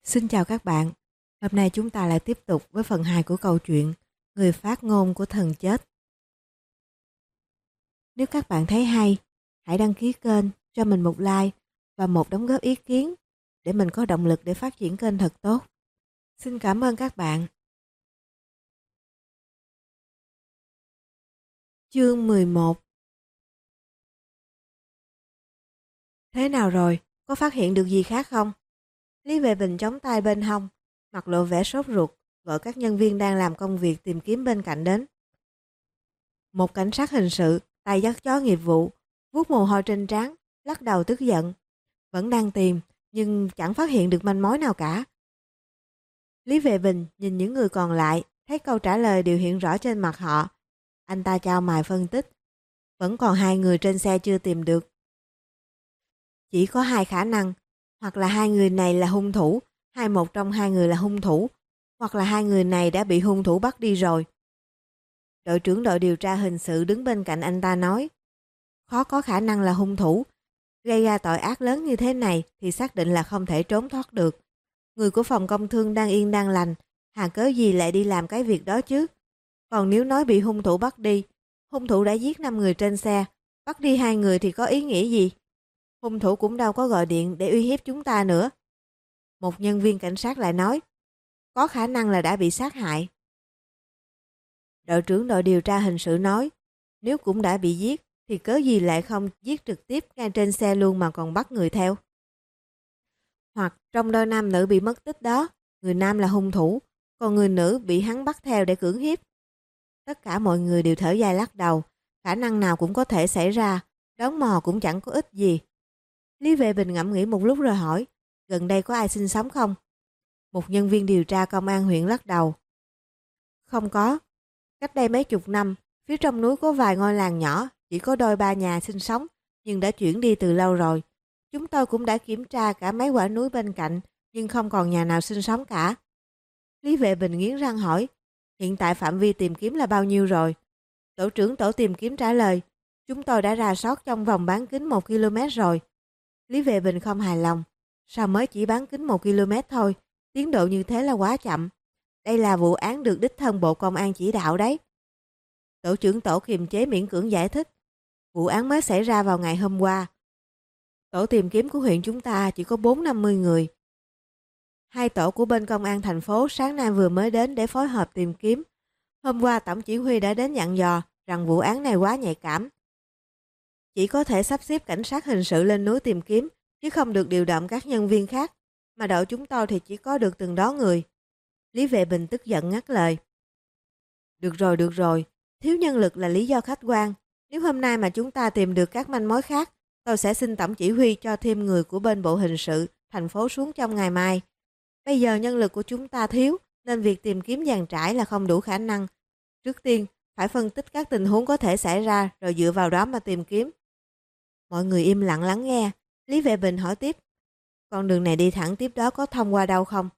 Xin chào các bạn. Hôm nay chúng ta lại tiếp tục với phần 2 của câu chuyện Người phát ngôn của thần chết. Nếu các bạn thấy hay, hãy đăng ký kênh, cho mình một like và một đóng góp ý kiến để mình có động lực để phát triển kênh thật tốt. Xin cảm ơn các bạn. Chương 11. Thế nào rồi? Có phát hiện được gì khác không? Lý Vệ Bình chống tay bên hông, mặt lộ vẻ sốt ruột, gọi các nhân viên đang làm công việc tìm kiếm bên cạnh đến. Một cảnh sát hình sự, tay dắt chó nghiệp vụ, vuốt mồ hôi trên trán, lắc đầu tức giận. Vẫn đang tìm, nhưng chẳng phát hiện được manh mối nào cả. Lý Vệ Bình nhìn những người còn lại, thấy câu trả lời đều hiện rõ trên mặt họ. Anh ta chau mày phân tích. Vẫn còn 2 người trên xe chưa tìm được. Chỉ có 2 khả năng, hoặc là 2 người này là hung thủ, hay một trong 2 người là hung thủ, hoặc là 2 người này đã bị hung thủ bắt đi rồi. Đội trưởng đội điều tra hình sự đứng bên cạnh anh ta nói, khó có khả năng là hung thủ, gây ra tội ác lớn như thế này thì xác định là không thể trốn thoát được. Người của phòng công thương đang yên đang lành, hà cớ gì lại đi làm cái việc đó chứ? Còn nếu nói bị hung thủ bắt đi, hung thủ đã giết 5 người trên xe, bắt đi 2 người thì có ý nghĩa gì? Hung thủ cũng đâu có gọi điện để uy hiếp chúng ta nữa. Một nhân viên cảnh sát lại nói, có khả năng là đã bị sát hại. Đội trưởng đội điều tra hình sự nói, nếu cũng đã bị giết thì cớ gì lại không giết trực tiếp ngay trên xe luôn mà còn bắt người theo. Hoặc trong đôi nam nữ bị mất tích đó, người nam là hung thủ, còn người nữ bị hắn bắt theo để cưỡng hiếp. Tất cả mọi người đều thở dài lắc đầu, khả năng nào cũng có thể xảy ra, đoán mò cũng chẳng có ích gì. Lý Vệ Bình ngẫm nghĩ một lúc rồi hỏi, gần đây có ai sinh sống không? Một nhân viên điều tra công an huyện lắc đầu. Không có. Cách đây mấy chục năm, phía trong núi có vài ngôi làng nhỏ, chỉ có đôi ba nhà sinh sống, nhưng đã chuyển đi từ lâu rồi. Chúng tôi cũng đã kiểm tra cả mấy quả núi bên cạnh, nhưng không còn nhà nào sinh sống cả. Lý Vệ Bình nghiến răng hỏi, hiện tại phạm vi tìm kiếm là bao nhiêu rồi? Tổ trưởng tổ tìm kiếm trả lời, chúng tôi đã rà soát trong vòng bán kính 1 km rồi. Lý Vệ Bình không hài lòng, sao mới chỉ bán kính 1 km thôi, tiến độ như thế là quá chậm. Đây là vụ án được đích thân Bộ Công an chỉ đạo đấy. Tổ trưởng tổ kiềm chế miễn cưỡng giải thích, vụ án mới xảy ra vào ngày hôm qua. Tổ tìm kiếm của huyện chúng ta chỉ có 450 người. 2 tổ của bên công an thành phố sáng nay vừa mới đến để phối hợp tìm kiếm. Hôm qua tổng chỉ huy đã đến dặn dò rằng vụ án này quá nhạy cảm. Chỉ có thể sắp xếp cảnh sát hình sự lên núi tìm kiếm, chứ không được điều động các nhân viên khác. Mà đội chúng tôi thì chỉ có được từng đó người. Lý Vệ Bình tức giận ngắt lời. Được rồi, thiếu nhân lực là lý do khách quan. Nếu hôm nay mà chúng ta tìm được các manh mối khác, tôi sẽ xin tổng chỉ huy cho thêm người của bên bộ hình sự thành phố xuống trong ngày mai. Bây giờ nhân lực của chúng ta thiếu, nên việc tìm kiếm dàn trải là không đủ khả năng. Trước tiên, phải phân tích các tình huống có thể xảy ra rồi dựa vào đó mà tìm kiếm. Mọi người im lặng lắng nghe. Lý Vệ Bình hỏi tiếp, con đường này đi thẳng tiếp đó có thông qua đâu không?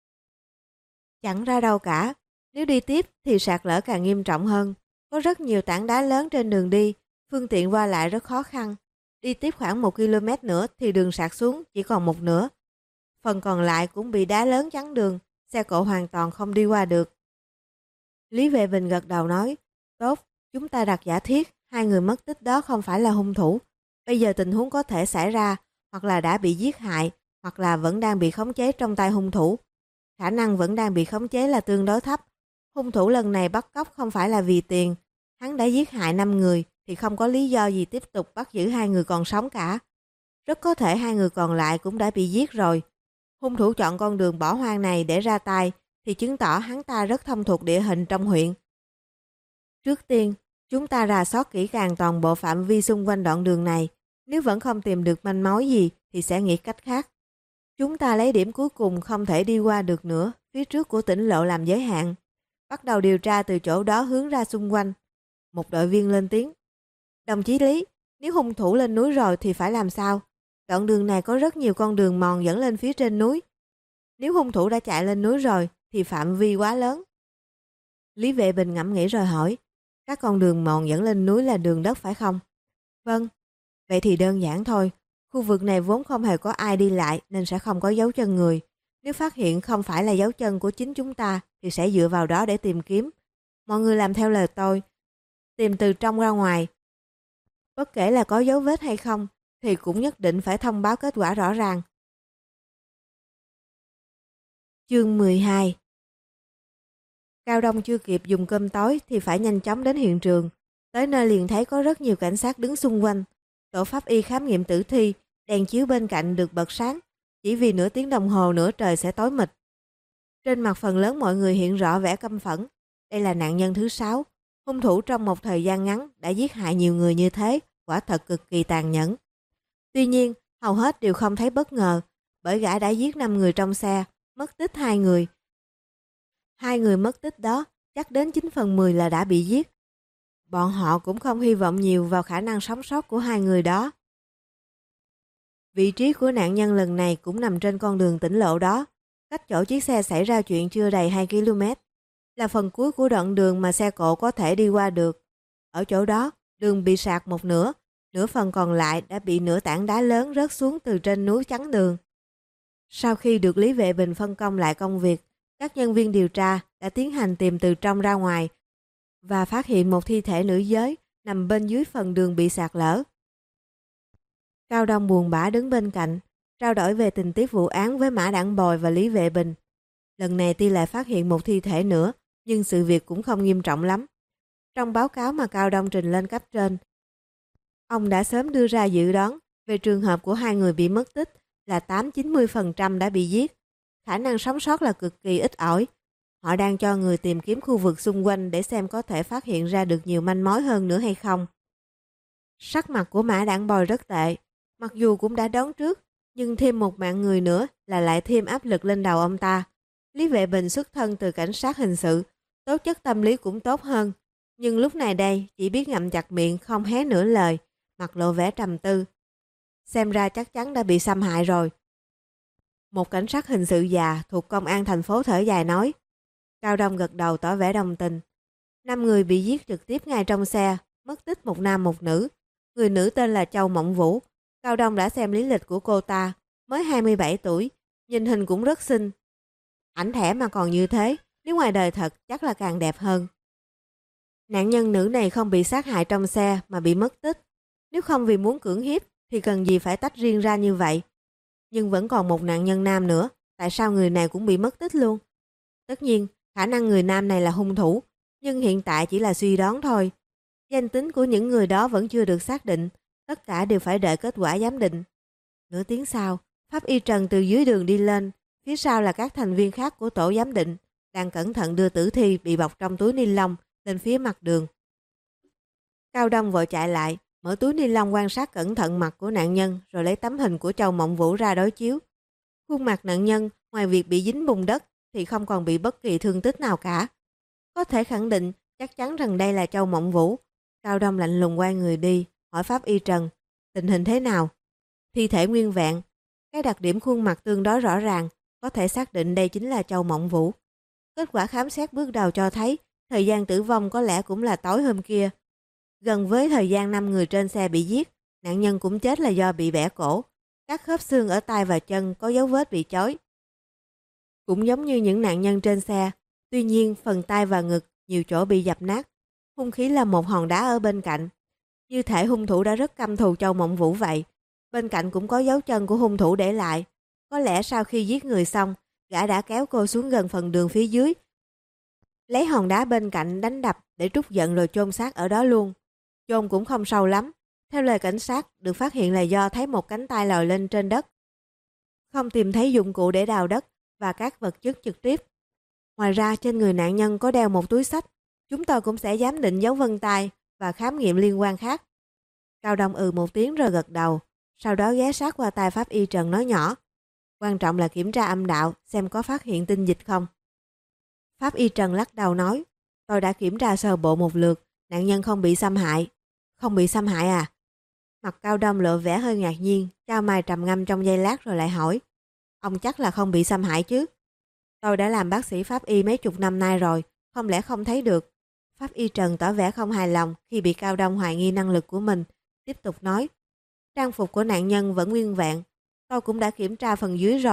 Chẳng ra đâu cả. Nếu đi tiếp thì sạt lở càng nghiêm trọng hơn. Có rất nhiều tảng đá lớn trên đường đi, phương tiện qua lại rất khó khăn. Đi tiếp khoảng 1 km nữa thì đường sạt xuống chỉ còn một nửa. Phần còn lại cũng bị đá lớn chắn đường, xe cộ hoàn toàn không đi qua được. Lý Vệ Bình gật đầu nói, tốt, chúng ta đặt giả thiết 2 người mất tích đó không phải là hung thủ. Bây giờ tình huống có thể xảy ra, hoặc là đã bị giết hại, hoặc là vẫn đang bị khống chế trong tay hung thủ. Khả năng vẫn đang bị khống chế là tương đối thấp. Hung thủ lần này bắt cóc không phải là vì tiền. Hắn đã giết hại 5 người thì không có lý do gì tiếp tục bắt giữ 2 người còn sống cả. Rất có thể 2 người còn lại cũng đã bị giết rồi. Hung thủ chọn con đường bỏ hoang này để ra tay thì chứng tỏ hắn ta rất thông thuộc địa hình trong huyện. Trước tiên, chúng ta rà soát kỹ càng toàn bộ phạm vi xung quanh đoạn đường này. Nếu vẫn không tìm được manh mối gì thì sẽ nghĩ cách khác. Chúng ta lấy điểm cuối cùng không thể đi qua được nữa, phía trước của tỉnh lộ làm giới hạn. Bắt đầu điều tra từ chỗ đó hướng ra xung quanh. Một đội viên lên tiếng. Đồng chí Lý, nếu hung thủ lên núi rồi thì phải làm sao? Đoạn đường này có rất nhiều con đường mòn dẫn lên phía trên núi. Nếu hung thủ đã chạy lên núi rồi thì phạm vi quá lớn. Lý Vệ Bình ngẫm nghĩ rồi hỏi, các con đường mòn dẫn lên núi là đường đất phải không? Vâng, vậy thì đơn giản thôi. Khu vực này vốn không hề có ai đi lại nên sẽ không có dấu chân người. Nếu phát hiện không phải là dấu chân của chính chúng ta thì sẽ dựa vào đó để tìm kiếm. Mọi người làm theo lời tôi, tìm từ trong ra ngoài. Bất kể là có dấu vết hay không thì cũng nhất định phải thông báo kết quả rõ ràng. Chương 12. Cao Đông chưa kịp dùng cơm tối thì phải nhanh chóng đến hiện trường. Tới nơi liền thấy có rất nhiều cảnh sát đứng xung quanh. Tổ pháp y khám nghiệm tử thi, đèn chiếu bên cạnh được bật sáng, chỉ vì nửa tiếng đồng hồ nữa trời sẽ tối mịt. Trên mặt phần lớn mọi người hiện rõ vẻ căm phẫn. Đây là nạn nhân thứ 6. Hung thủ trong một thời gian ngắn đã giết hại nhiều người như thế, quả thật cực kỳ tàn nhẫn. Tuy nhiên, hầu hết đều không thấy bất ngờ, bởi gã đã giết 5 người trong xe, mất tích 2 người. 2 người mất tích đó chắc đến 9/10 là đã bị giết. Bọn họ cũng không hy vọng nhiều vào khả năng sống sót của 2 người đó. Vị trí của nạn nhân lần này cũng nằm trên con đường tỉnh lộ đó, cách chỗ chiếc xe xảy ra chuyện chưa đầy 2 km. Là phần cuối của đoạn đường mà xe cộ có thể đi qua được. Ở chỗ đó, đường bị sạt một nửa, nửa phần còn lại đã bị nửa tảng đá lớn rớt xuống từ trên núi chắn đường. Sau khi được Lý Vệ Bình phân công lại công việc, các nhân viên điều tra đã tiến hành tìm từ trong ra ngoài và phát hiện một thi thể nữ giới nằm bên dưới phần đường bị sạt lở. Cao Đông buồn bã đứng bên cạnh, trao đổi về tình tiết vụ án với Mã Đản Bồi và Lý Vệ Bình. Lần này tuy lại phát hiện một thi thể nữa, nhưng sự việc cũng không nghiêm trọng lắm. Trong báo cáo mà Cao Đông trình lên cấp trên, ông đã sớm đưa ra dự đoán về trường hợp của 2 người bị mất tích là 8-90% đã bị giết. Khả năng sống sót là cực kỳ ít ỏi. Họ đang cho người tìm kiếm khu vực xung quanh để xem có thể phát hiện ra được nhiều manh mối hơn nữa hay không. Sắc mặt của Mã Đản Bồi rất tệ. Mặc dù cũng đã đoán trước, nhưng thêm một mạng người nữa là lại thêm áp lực lên đầu ông ta. Lý Vệ Bình xuất thân từ cảnh sát hình sự, tố chất tâm lý cũng tốt hơn. Nhưng lúc này đây chỉ biết ngậm chặt miệng không hé nửa lời, mặt lộ vẻ trầm tư. Xem ra chắc chắn đã bị xâm hại rồi. Một cảnh sát hình sự già thuộc công an thành phố thở dài nói. Cao Đông gật đầu tỏ vẻ đồng tình. 5 người bị giết trực tiếp ngay trong xe, mất tích một nam một nữ. Người nữ tên là Châu Mộng Vũ. Cao Đông đã xem lý lịch của cô ta, mới 27 tuổi, nhìn hình cũng rất xinh. Ảnh thẻ mà còn như thế, nếu ngoài đời thật chắc là càng đẹp hơn. Nạn nhân nữ này không bị sát hại trong xe mà bị mất tích. Nếu không vì muốn cưỡng hiếp thì cần gì phải tách riêng ra như vậy. Nhưng vẫn còn một nạn nhân nam nữa, tại sao người này cũng bị mất tích luôn? Tất nhiên, khả năng người nam này là hung thủ, nhưng hiện tại chỉ là suy đoán thôi. Danh tính của những người đó vẫn chưa được xác định, tất cả đều phải đợi kết quả giám định. Nửa tiếng sau, pháp y Trần từ dưới đường đi lên, phía sau là các thành viên khác của tổ giám định, đang cẩn thận đưa tử thi bị bọc trong túi ni lông lên phía mặt đường. Cao Đông vội chạy lại, mở túi ni lông quan sát cẩn thận mặt của nạn nhân rồi lấy tấm hình của Châu Mộng Vũ ra đối chiếu. Khuôn mặt nạn nhân ngoài việc bị dính bùn đất thì không còn bị bất kỳ thương tích nào cả. Có thể khẳng định chắc chắn rằng đây là Châu Mộng Vũ. Cao Đông lạnh lùng quay người đi, hỏi pháp y Trần, tình hình thế nào? Thi thể nguyên vẹn, cái đặc điểm khuôn mặt tương đối rõ ràng, có thể xác định đây chính là Châu Mộng Vũ. Kết quả khám xét bước đầu cho thấy thời gian tử vong có lẽ cũng là tối hôm kia. Gần với thời gian 5 người trên xe bị giết, nạn nhân cũng chết là do bị bẻ cổ. Các khớp xương ở tay và chân có dấu vết bị chói. Cũng giống như những nạn nhân trên xe, tuy nhiên phần tay và ngực nhiều chỗ bị dập nát. Hung khí là một hòn đá ở bên cạnh. Như thể hung thủ đã rất căm thù Châu Mộng Vũ vậy. Bên cạnh cũng có dấu chân của hung thủ để lại. Có lẽ sau khi giết người xong, gã đã kéo cô xuống gần phần đường phía dưới, lấy hòn đá bên cạnh đánh đập để trút giận rồi chôn xác ở đó luôn. Chôn cũng không sâu lắm. Theo lời cảnh sát, được phát hiện là do thấy một cánh tay lòi lên trên đất. Không tìm thấy dụng cụ để đào đất và các vật chất trực tiếp. Ngoài ra trên người nạn nhân có đeo một túi xách. Chúng tôi cũng sẽ giám định dấu vân tay và khám nghiệm liên quan khác. Cao Đông một tiếng rồi gật đầu. Sau đó ghé sát qua tai pháp y Trần nói nhỏ. Quan trọng là kiểm tra âm đạo xem có phát hiện tinh dịch không. Pháp y Trần lắc đầu nói. Tôi đã kiểm tra sơ bộ một lượt. Nạn nhân không bị xâm hại. Không bị xâm hại à? Mặt Cao Đông lộ vẻ hơi ngạc nhiên. Cao mày trầm ngâm trong giây lát rồi lại hỏi. Ông chắc là không bị xâm hại chứ? Tôi đã làm bác sĩ pháp y mấy chục năm nay rồi. Không lẽ không thấy được? Pháp y Trần tỏ vẻ không hài lòng khi bị Cao Đông hoài nghi năng lực của mình. Tiếp tục nói. Trang phục của nạn nhân vẫn nguyên vẹn. Tôi cũng đã kiểm tra phần dưới rồi.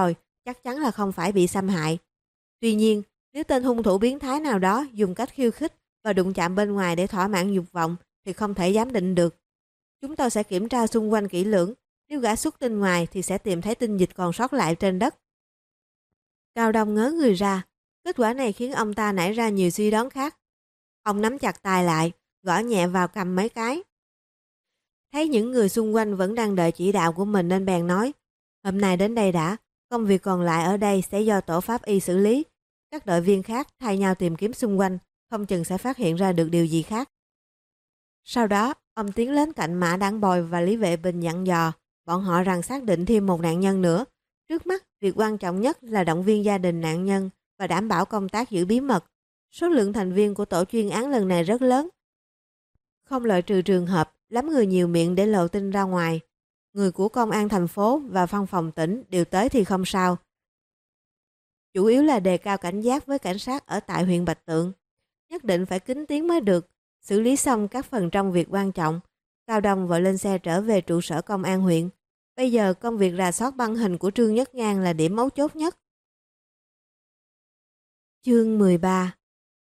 chắc chắn là không phải bị xâm hại. Tuy nhiên, nếu tên hung thủ biến thái nào đó dùng cách khiêu khích và đụng chạm bên ngoài để thỏa mãn dục vọng thì không thể giám định được. Chúng tôi sẽ kiểm tra xung quanh kỹ lưỡng, nếu gã xuất tinh ngoài thì sẽ tìm thấy tinh dịch còn sót lại trên đất. Cao Đông ngớ người ra, kết quả này khiến ông ta nảy ra nhiều suy đoán khác. Ông nắm chặt tay lại, gõ nhẹ vào cầm mấy cái. Thấy những người xung quanh vẫn đang đợi chỉ đạo của mình nên bèn nói, hôm nay đến đây đã, công việc còn lại ở đây sẽ do tổ pháp y xử lý. Các đội viên khác thay nhau tìm kiếm xung quanh, không chừng sẽ phát hiện ra được điều gì khác. Sau đó, ông tiến đến cạnh Mã Đản Bồi và Lý Vệ Bình dặn dò, bọn họ rằng xác định thêm một nạn nhân nữa. Trước mắt, việc quan trọng nhất là động viên gia đình nạn nhân và đảm bảo công tác giữ bí mật. Số lượng thành viên của tổ chuyên án lần này rất lớn. Không loại trừ trường hợp lắm người nhiều miệng để lộ tin ra ngoài. Người của công an thành phố và văn phòng tỉnh đều tới thì không sao. Chủ yếu là đề cao cảnh giác với cảnh sát ở tại huyện Bạch Tượng. Nhất định phải kín tiếng mới được. Xử lý xong các phần trong việc quan trọng, Cao Đông vội lên xe trở về trụ sở công an huyện. Bây giờ công việc rà soát băng hình của Trương Nhất Ngang là điểm mấu chốt nhất. Chương 13.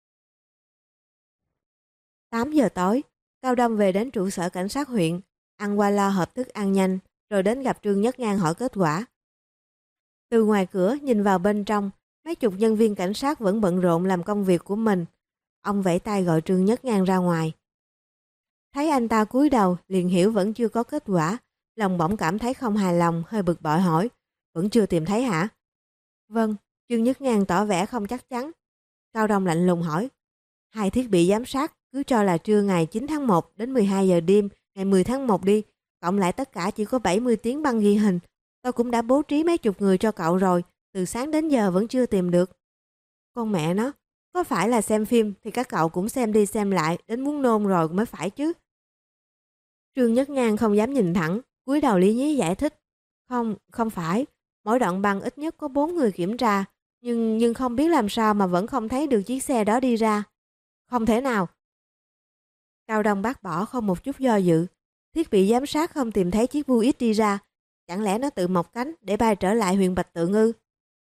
8 giờ tối, Cao Đông về đến trụ sở cảnh sát huyện, ăn qua lo hộp thức ăn nhanh, rồi đến gặp Trương Nhất Ngang hỏi kết quả. Từ ngoài cửa nhìn vào bên trong, mấy chục nhân viên cảnh sát vẫn bận rộn làm công việc của mình. Ông vẫy tay gọi Trương Nhất Ngang ra ngoài. Thấy anh ta cúi đầu, liền hiểu vẫn chưa có kết quả, lòng bỗng cảm thấy không hài lòng, hơi bực bội hỏi, vẫn chưa tìm thấy hả? Vâng, Trương Nhất Ngang tỏ vẻ không chắc chắn. Cao Đông lạnh lùng hỏi, hai thiết bị giám sát cứ cho là trưa ngày 9 tháng 1 đến 12 giờ đêm ngày 10 tháng 1 đi, cộng lại tất cả chỉ có 70 tiếng băng ghi hình. Tôi cũng đã bố trí mấy chục người cho cậu rồi, từ sáng đến giờ vẫn chưa tìm được. Con mẹ nó, có phải là xem phim thì các cậu cũng xem đi xem lại đến muốn nôn rồi mới phải chứ. Trương Nhất Ngang không dám nhìn thẳng, cúi đầu lý nhí giải thích. Không phải, mỗi đoạn băng ít nhất có 4 người kiểm tra, nhưng không biết làm sao mà vẫn không thấy được chiếc xe đó đi ra. Không thể nào. Cao Đông bác bỏ không một chút do dự. Thiết bị giám sát không tìm thấy chiếc Buick đi ra. Chẳng lẽ nó tự mọc cánh để bay trở lại huyện Bạch Tượng ư?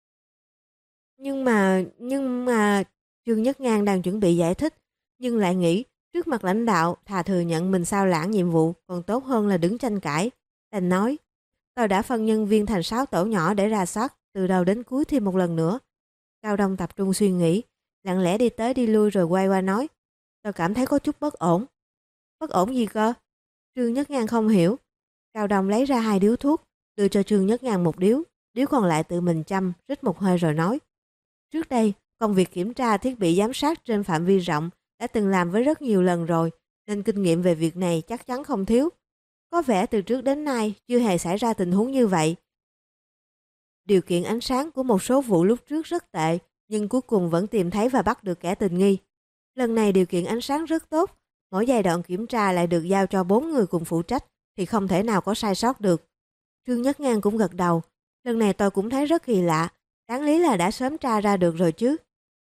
Nhưng mà Trương Nhất Ngang đang chuẩn bị giải thích, nhưng lại nghĩ trước mặt lãnh đạo thà thừa nhận mình sao lãng nhiệm vụ còn tốt hơn là đứng tranh cãi. Đành nói, tôi đã phân nhân viên thành 6 tổ nhỏ để rà soát từ đầu đến cuối thêm một lần nữa. Cao Đông tập trung suy nghĩ, lặng lẽ đi tới đi lui rồi quay qua nói, tôi cảm thấy có chút bất ổn. Bất ổn gì cơ? Trương Nhất Ngang không hiểu. Cao Đông lấy ra 2 điếu thuốc, đưa cho Trương Nhất Ngang một điếu, điếu còn lại tự mình châm, rít một hơi rồi nói. Trước đây, công việc kiểm tra thiết bị giám sát trên phạm vi rộng đã từng làm với rất nhiều lần rồi, nên kinh nghiệm về việc này chắc chắn không thiếu. Có vẻ từ trước đến nay chưa hề xảy ra tình huống như vậy. Điều kiện ánh sáng của một số vụ lúc trước rất tệ, nhưng cuối cùng vẫn tìm thấy và bắt được kẻ tình nghi. Lần này điều kiện ánh sáng rất tốt, mỗi giai đoạn kiểm tra lại được giao cho 4 người cùng phụ trách thì không thể nào có sai sót được. Trương Nhất Ngang cũng gật đầu, lần này tôi cũng thấy rất kỳ lạ, đáng lý là đã sớm tra ra được rồi chứ.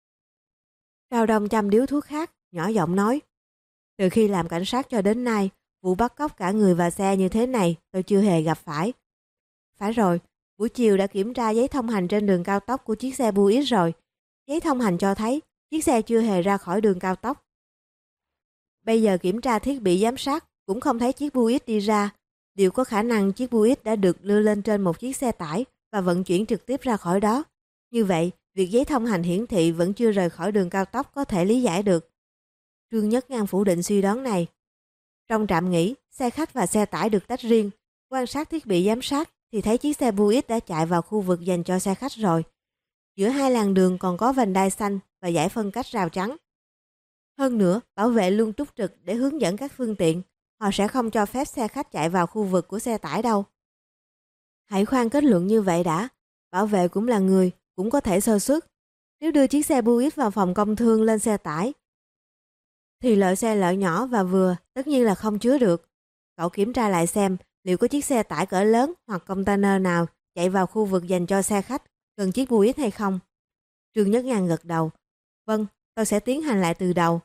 Cao Đông chăm điếu thuốc khác, nhỏ giọng nói, từ khi làm cảnh sát cho đến nay, vụ bắt cóc cả người và xe như thế này tôi chưa hề gặp phải. Phải rồi, buổi chiều đã kiểm tra giấy thông hành trên đường cao tốc của chiếc xe Buick rồi. Giấy thông hành cho thấy chiếc xe chưa hề ra khỏi đường cao tốc. Bây giờ kiểm tra thiết bị giám sát cũng không thấy chiếc Buick đi ra. Điều có khả năng chiếc Buick đã được đưa lên trên một chiếc xe tải và vận chuyển trực tiếp ra khỏi đó. Như vậy, việc giấy thông hành hiển thị vẫn chưa rời khỏi đường cao tốc có thể lý giải được. Trương Nhất Ngang phủ định suy đoán này. Trong trạm nghỉ, xe khách và xe tải được tách riêng. Quan sát thiết bị giám sát thì thấy chiếc xe Buick đã chạy vào khu vực dành cho xe khách rồi. Giữa hai làn đường còn có vành đai xanh và dải phân cách rào trắng. Hơn nữa, bảo vệ luôn túc trực để hướng dẫn các phương tiện. Họ sẽ không cho phép xe khách chạy vào khu vực của xe tải đâu. Hãy khoan kết luận như vậy đã. Bảo vệ cũng là người, cũng có thể sơ suất. Nếu đưa chiếc xe Buick vào phòng công thương lên xe tải, thì loại xe loại nhỏ và vừa tất nhiên là không chứa được. Cậu kiểm tra lại xem liệu có chiếc xe tải cỡ lớn hoặc container nào chạy vào khu vực dành cho xe khách gần chiếc Buick hay không? Trương Nhất Ngang gật đầu. Vâng, tôi sẽ tiến hành lại từ đầu.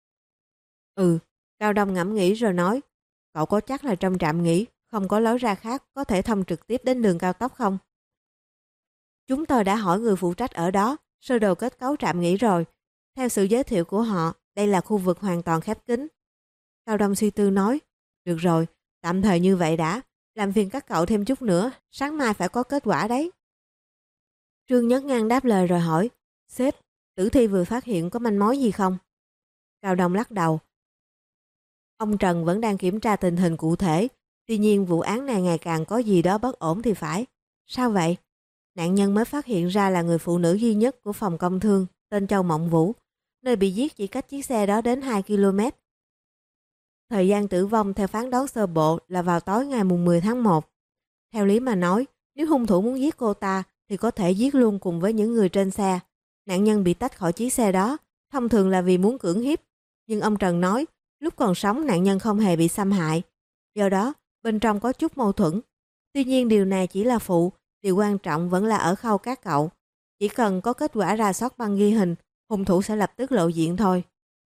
Cao Đông ngẫm nghĩ rồi nói. Cậu có chắc là trong trạm nghỉ không có lối ra khác có thể thông trực tiếp đến đường cao tốc không? Chúng tôi đã hỏi người phụ trách ở đó, sơ đồ kết cấu trạm nghỉ rồi. Theo sự giới thiệu của họ, đây là khu vực hoàn toàn khép kín. Cao Đông suy tư nói, được rồi, tạm thời như vậy đã, làm phiền các cậu thêm chút nữa, sáng mai phải có kết quả đấy. Trương Nhất Ngang đáp lời rồi hỏi, sếp, tử thi vừa phát hiện có manh mối gì không? Cao Đông lắc đầu. Ông Trần vẫn đang kiểm tra tình hình cụ thể, tuy nhiên vụ án này ngày càng có gì đó bất ổn thì phải. Sao vậy? Nạn nhân mới phát hiện ra là người phụ nữ duy nhất của phòng công thương, tên Châu Mộng Vũ, nơi bị giết chỉ cách chiếc xe đó đến 2 km. Thời gian tử vong theo phán đoán sơ bộ là vào tối ngày mùng 10 tháng 1. Theo lý mà nói, nếu hung thủ muốn giết cô ta thì có thể giết luôn cùng với những người trên xe. Nạn nhân bị tách khỏi chiếc xe đó, thông thường là vì muốn cưỡng hiếp. Nhưng ông Trần nói, lúc còn sống nạn nhân không hề bị xâm hại. Do đó, bên trong có chút mâu thuẫn. Tuy nhiên điều này chỉ là phụ, điều quan trọng vẫn là ở khâu các cậu. Chỉ cần có kết quả rà soát băng ghi hình, hung thủ sẽ lập tức lộ diện thôi.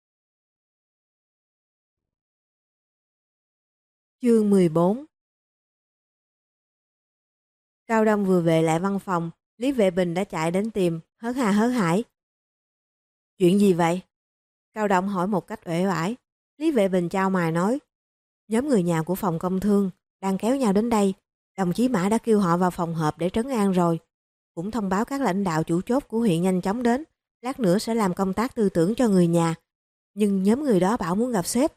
Chương 14. Cao Đông vừa về lại văn phòng, Lý Vệ Bình đã chạy đến tìm, hớt hà hớt hải. Chuyện gì vậy? Cao Đông hỏi một cách uể oải. Lý Vệ Bình chau mày nói, nhóm người nhà của phòng công thương đang kéo nhau đến đây. Đồng chí Mã đã kêu họ vào phòng họp để trấn an rồi. Cũng thông báo các lãnh đạo chủ chốt của huyện nhanh chóng đến. Lát nữa sẽ làm công tác tư tưởng cho người nhà. Nhưng nhóm người đó bảo muốn gặp sếp.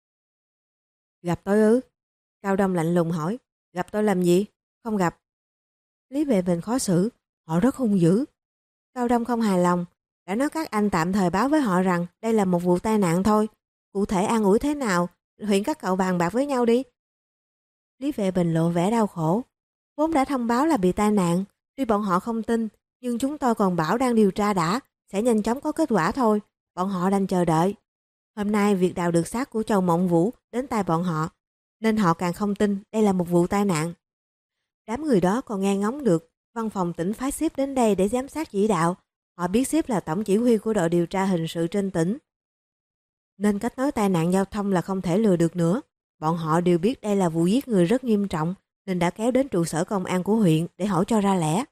Gặp tôi ư? Cao Đông lạnh lùng hỏi. Gặp tôi làm gì? Không gặp. Lý Vệ Bình khó xử. Họ rất hung dữ. Cao Đông không hài lòng. Đã nói các anh tạm thời báo với họ rằng đây là một vụ tai nạn thôi. Cụ thể an ủi thế nào? Huyện các cậu bàn bạc với nhau đi. Lý Vệ Bình lộ vẻ đau khổ. Vốn đã thông báo là bị tai nạn. Tuy bọn họ không tin, nhưng chúng tôi còn bảo đang điều tra đã. Sẽ nhanh chóng có kết quả thôi. Bọn họ đang chờ đợi. Hôm nay việc đào được xác của Châu Mộng Vũ đến tai bọn họ. Nên họ càng không tin đây là một vụ tai nạn. Đám người đó còn nghe ngóng được văn phòng tỉnh phái ship đến đây để giám sát chỉ đạo. Họ biết ship là tổng chỉ huy của đội điều tra hình sự trên tỉnh. Nên cách nói tai nạn giao thông là không thể lừa được nữa. Bọn họ đều biết đây là vụ giết người rất nghiêm trọng nên đã kéo đến trụ sở công an của huyện để hỏi cho ra lẽ.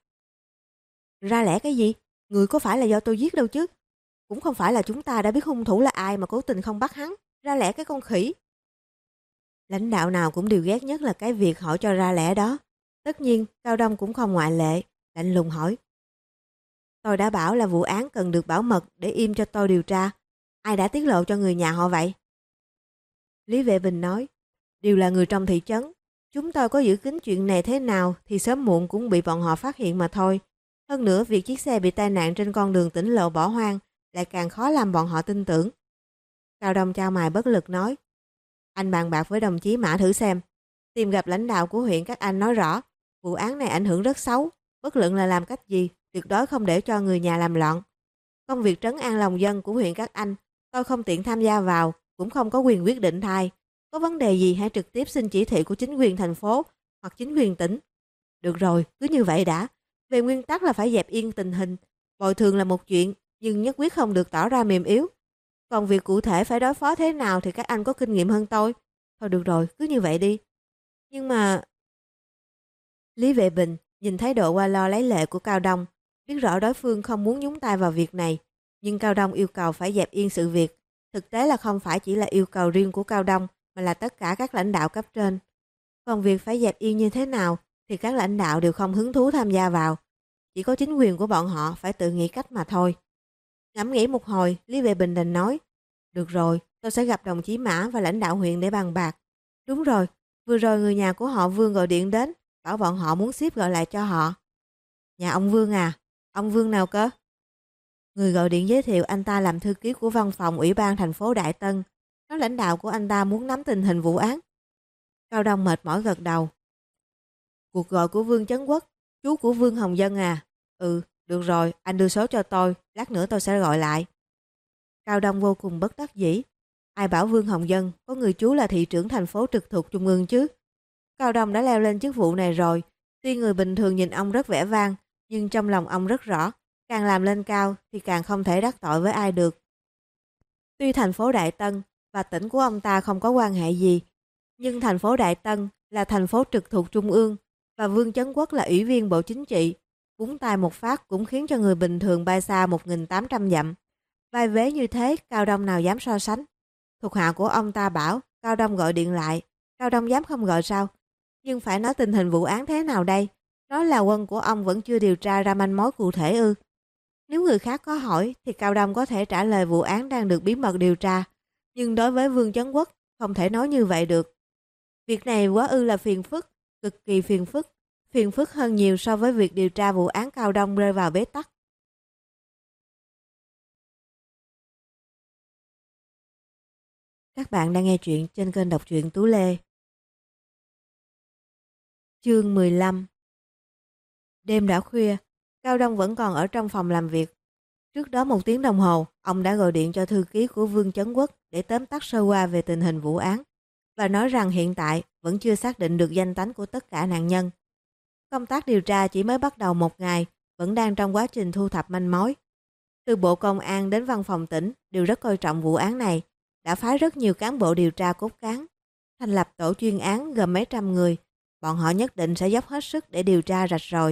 Ra lẽ cái gì? Người có phải là do tôi giết đâu chứ? Cũng không phải là chúng ta đã biết hung thủ là ai mà cố tình không bắt hắn. Ra lẽ cái con khỉ. Lãnh đạo nào cũng đều ghét nhất là cái việc hỏi cho ra lẽ đó. Tất nhiên, Cao Đông cũng không ngoại lệ. Lạnh lùng hỏi. Tôi đã bảo là vụ án cần được bảo mật để im cho tôi điều tra. Ai đã tiết lộ cho người nhà họ vậy? Lý Vệ Bình nói. Đều là người trong thị trấn. Chúng tôi có giữ kín chuyện này thế nào thì sớm muộn cũng bị bọn họ phát hiện mà thôi. Hơn nữa, việc chiếc xe bị tai nạn trên con đường tỉnh lộ bỏ hoang lại càng khó làm bọn họ tin tưởng. Cao Đông chau mày bất lực nói. Anh bàn bạc với đồng chí Mã thử xem. Tìm gặp lãnh đạo của huyện các anh nói rõ. Vụ án này ảnh hưởng rất xấu. Bất luận là làm cách gì, tuyệt đối không để cho người nhà làm loạn. Công việc trấn an lòng dân của huyện các anh, tôi không tiện tham gia vào, cũng không có quyền quyết định thay. Có vấn đề gì hãy trực tiếp xin chỉ thị của chính quyền thành phố hoặc chính quyền tỉnh. Được rồi, cứ như vậy đã. Về nguyên tắc là phải dẹp yên tình hình. Bồi thường là một chuyện, nhưng nhất quyết không được tỏ ra mềm yếu. Còn việc cụ thể phải đối phó thế nào thì các anh có kinh nghiệm hơn tôi. Thôi được rồi, cứ như vậy đi. Nhưng mà... Lý Vệ Bình nhìn thái độ qua lo lấy lệ của Cao Đông, biết rõ đối phương không muốn nhúng tay vào việc này. Nhưng Cao Đông yêu cầu phải dẹp yên sự việc. Thực tế là không phải chỉ là yêu cầu riêng của Cao Đông, mà là tất cả các lãnh đạo cấp trên. Còn việc phải dẹp yên như thế nào thì các lãnh đạo đều không hứng thú tham gia vào. Chỉ có chính quyền của bọn họ phải tự nghĩ cách mà thôi. Ngẫm nghĩ một hồi, Lý Vệ Bình đành nói, được rồi, tôi sẽ gặp đồng chí Mã và lãnh đạo huyện để bàn bạc. Đúng rồi, vừa rồi người nhà của họ Vương gọi điện đến, bảo bọn họ muốn ship gọi lại cho họ. Nhà ông Vương à? Ông Vương nào cơ? Người gọi điện giới thiệu anh ta làm thư ký của văn phòng Ủy ban thành phố Đại Tân. Nói lãnh đạo của anh ta muốn nắm tình hình vụ án. Cao Đông mệt mỏi gật đầu. Cuộc gọi của Vương Chấn Quốc, chú của Vương Hồng Dân à? Ừ, được rồi, anh đưa số cho tôi, lát nữa tôi sẽ gọi lại. Cao Đông vô cùng bất đắc dĩ. Ai bảo Vương Hồng Dân có người chú là thị trưởng thành phố trực thuộc trung ương chứ? Cao Đông đã leo lên chức vụ này rồi. Tuy người bình thường nhìn ông rất vẻ vang, nhưng trong lòng ông rất rõ, càng làm lên cao thì càng không thể đắc tội với ai được. Tuy thành phố Đại Tân và tỉnh của ông ta không có quan hệ gì, nhưng thành phố Đại Tân là thành phố trực thuộc trung ương và Vương Chấn Quốc là ủy viên Bộ Chính trị. búng tay một phát cũng khiến cho người bình thường bay xa 1.800 dặm. Vai vế như thế, Cao Đông nào dám so sánh. Thuộc hạ của ông ta bảo, Cao Đông gọi điện lại. Cao Đông dám không gọi sao? Nhưng phải nói tình hình vụ án thế nào đây? Nói là quân của ông vẫn chưa điều tra ra manh mối cụ thể ư? Nếu người khác có hỏi thì Cao Đông có thể trả lời vụ án đang được bí mật điều tra. Nhưng đối với Vương Chấn Quốc, không thể nói như vậy được. Việc này quá ư là phiền phức, cực kỳ phiền phức hơn nhiều so với việc điều tra vụ án Cao Đông rơi vào bế tắc. Các bạn đang nghe chuyện trên kênh đọc truyện Tú Lê. Chương 15. Đêm đã khuya, Cao Đông vẫn còn ở trong phòng làm việc. Trước đó 1 tiếng đồng hồ, ông đã gọi điện cho thư ký của Vương Chấn Quốc để tóm tắt sơ qua về tình hình vụ án và nói rằng hiện tại vẫn chưa xác định được danh tánh của tất cả nạn nhân. Công tác điều tra chỉ mới bắt đầu 1 ngày, vẫn đang trong quá trình thu thập manh mối. Từ Bộ Công an đến Văn phòng tỉnh đều rất coi trọng vụ án này, đã phái rất nhiều cán bộ điều tra cốt cán, thành lập tổ chuyên án gồm mấy trăm người. Bọn họ nhất định sẽ dốc hết sức để điều tra rạch ròi.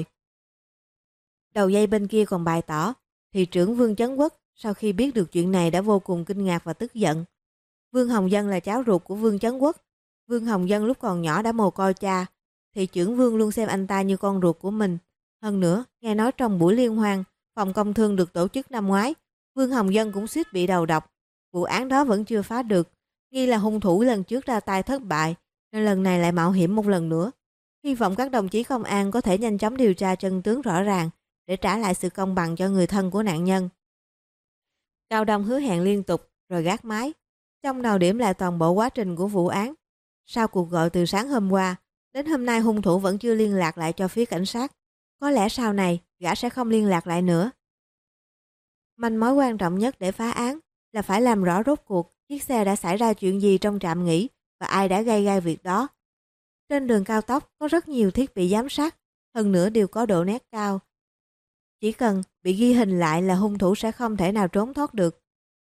Đầu dây bên kia còn bày tỏ, thị trưởng Vương Chấn Quốc sau khi biết được chuyện này đã vô cùng kinh ngạc và tức giận. Vương Hồng Dân là cháu ruột của Vương Chấn Quốc. Vương Hồng Dân lúc còn nhỏ đã mồ côi cha, thị trưởng Vương luôn xem anh ta như con ruột của mình. Hơn nữa, nghe nói trong buổi liên hoan, phòng công thương được tổ chức năm ngoái, Vương Hồng Dân cũng suýt bị đầu độc. Vụ án đó vẫn chưa phá được, nghi là hung thủ lần trước ra tay thất bại, nên lần này lại mạo hiểm một lần nữa. Hy vọng các đồng chí công an có thể nhanh chóng điều tra chân tướng rõ ràng để trả lại sự công bằng cho người thân của nạn nhân. Cao Đông hứa hẹn liên tục rồi gác máy, trong đầu điểm lại toàn bộ quá trình của vụ án. Sau cuộc gọi từ sáng hôm qua, đến hôm nay hung thủ vẫn chưa liên lạc lại cho phía cảnh sát. Có lẽ sau này gã sẽ không liên lạc lại nữa. Manh mối quan trọng nhất để phá án là phải làm rõ rốt cuộc chiếc xe đã xảy ra chuyện gì trong trạm nghỉ và ai đã gây ra việc đó. Trên đường cao tốc có rất nhiều thiết bị giám sát, hơn nữa đều có độ nét cao. Chỉ cần bị ghi hình lại là hung thủ sẽ không thể nào trốn thoát được.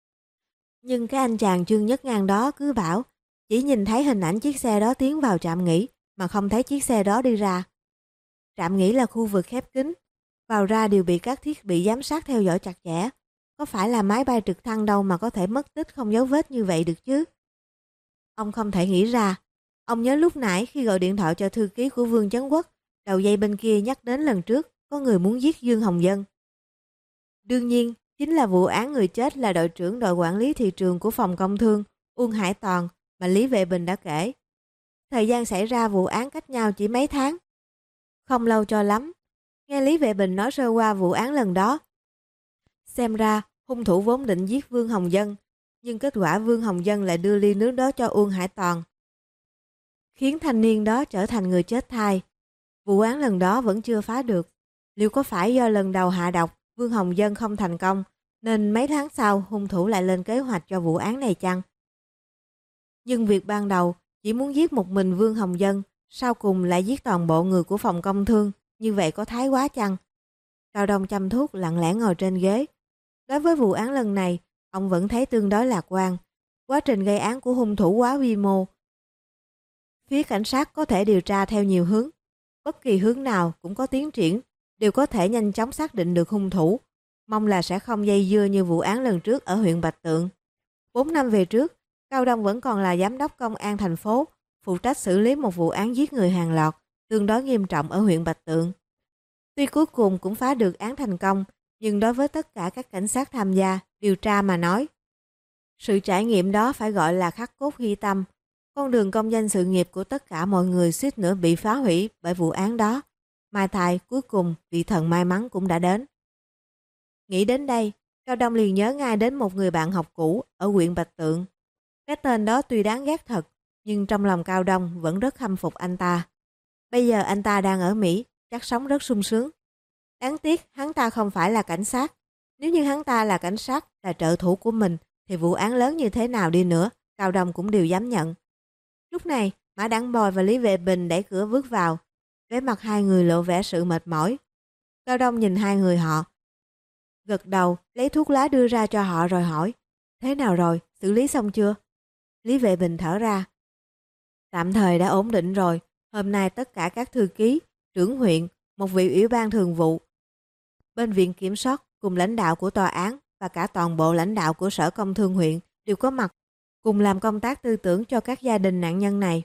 Nhưng cái anh chàng Trương Nhất Ngang đó cứ bảo chỉ nhìn thấy hình ảnh chiếc xe đó tiến vào trạm nghỉ mà không thấy chiếc xe đó đi ra. Trạm nghỉ là khu vực khép kín, vào ra đều bị các thiết bị giám sát theo dõi chặt chẽ. Có phải là máy bay trực thăng đâu mà có thể mất tích không dấu vết như vậy được chứ? Ông không thể nghĩ ra. Ông nhớ lúc nãy khi gọi điện thoại cho thư ký của Vương Chấn Quốc, đầu dây bên kia nhắc đến lần trước có người muốn giết Dương Hồng Dân. Đương nhiên, chính là vụ án người chết là đội trưởng đội quản lý thị trường của phòng công thương Uông Hải Toàn mà Lý Vệ Bình đã kể. Thời gian xảy ra vụ án cách nhau chỉ mấy tháng. Không lâu cho lắm, nghe Lý Vệ Bình nói sơ qua vụ án lần đó. Xem ra, hung thủ vốn định giết Vương Hồng Dân, nhưng kết quả Vương Hồng Dân lại đưa ly nước đó cho Uông Hải Toàn, khiến thanh niên đó trở thành người chết thai. Vụ án lần đó vẫn chưa phá được. Liệu có phải do lần đầu hạ độc Vương Hồng Dân không thành công, nên mấy tháng sau hung thủ lại lên kế hoạch cho vụ án này chăng? Nhưng việc ban đầu chỉ muốn giết một mình Vương Hồng Dân, sau cùng lại giết toàn bộ người của phòng công thương, như vậy có thái quá chăng? Cao Đông chăm thuốc lặng lẽ ngồi trên ghế. Đối với vụ án lần này, ông vẫn thấy tương đối lạc quan. Quá trình gây án của hung thủ quá quy mô. Phía cảnh sát có thể điều tra theo nhiều hướng. Bất kỳ hướng nào cũng có tiến triển, đều có thể nhanh chóng xác định được hung thủ. Mong là sẽ không dây dưa như vụ án lần trước ở huyện Bạch Tượng. 4 năm về trước, Cao Đông vẫn còn là giám đốc công an thành phố, phụ trách xử lý một vụ án giết người hàng loạt, tương đối nghiêm trọng ở huyện Bạch Tượng. Tuy cuối cùng cũng phá được án thành công, nhưng đối với tất cả các cảnh sát tham gia điều tra mà nói, sự trải nghiệm đó phải gọi là khắc cốt ghi tâm. Con đường công danh sự nghiệp của tất cả mọi người suýt nữa bị phá hủy bởi vụ án đó. Mai thai cuối cùng vị thần may mắn cũng đã đến. Nghĩ đến đây, Cao Đông liền nhớ ngay đến một người bạn học cũ ở huyện Bạch Tượng. Cái tên đó tuy đáng ghét thật, nhưng trong lòng Cao Đông vẫn rất khâm phục anh ta. Bây giờ anh ta đang ở Mỹ, chắc sống rất sung sướng. Đáng tiếc hắn ta không phải là cảnh sát. Nếu như hắn ta là cảnh sát, là trợ thủ của mình, thì vụ án lớn như thế nào đi nữa, Cao Đông cũng đều dám nhận. Lúc này, Mã Đăng Bồi và Lý Vệ Bình đẩy cửa bước vào. Vẻ mặt hai người lộ vẻ sự mệt mỏi. Cao Đông nhìn hai người họ, gật đầu, lấy thuốc lá đưa ra cho họ rồi hỏi: thế nào rồi, xử lý xong chưa? Lý Vệ Bình thở ra: tạm thời đã ổn định rồi. Hôm nay tất cả các thư ký, trưởng huyện, một vị ủy ban thường vụ, Bên viện kiểm soát cùng lãnh đạo của tòa án và cả toàn bộ lãnh đạo của Sở Công Thương huyện đều có mặt cùng làm công tác tư tưởng cho các gia đình nạn nhân này.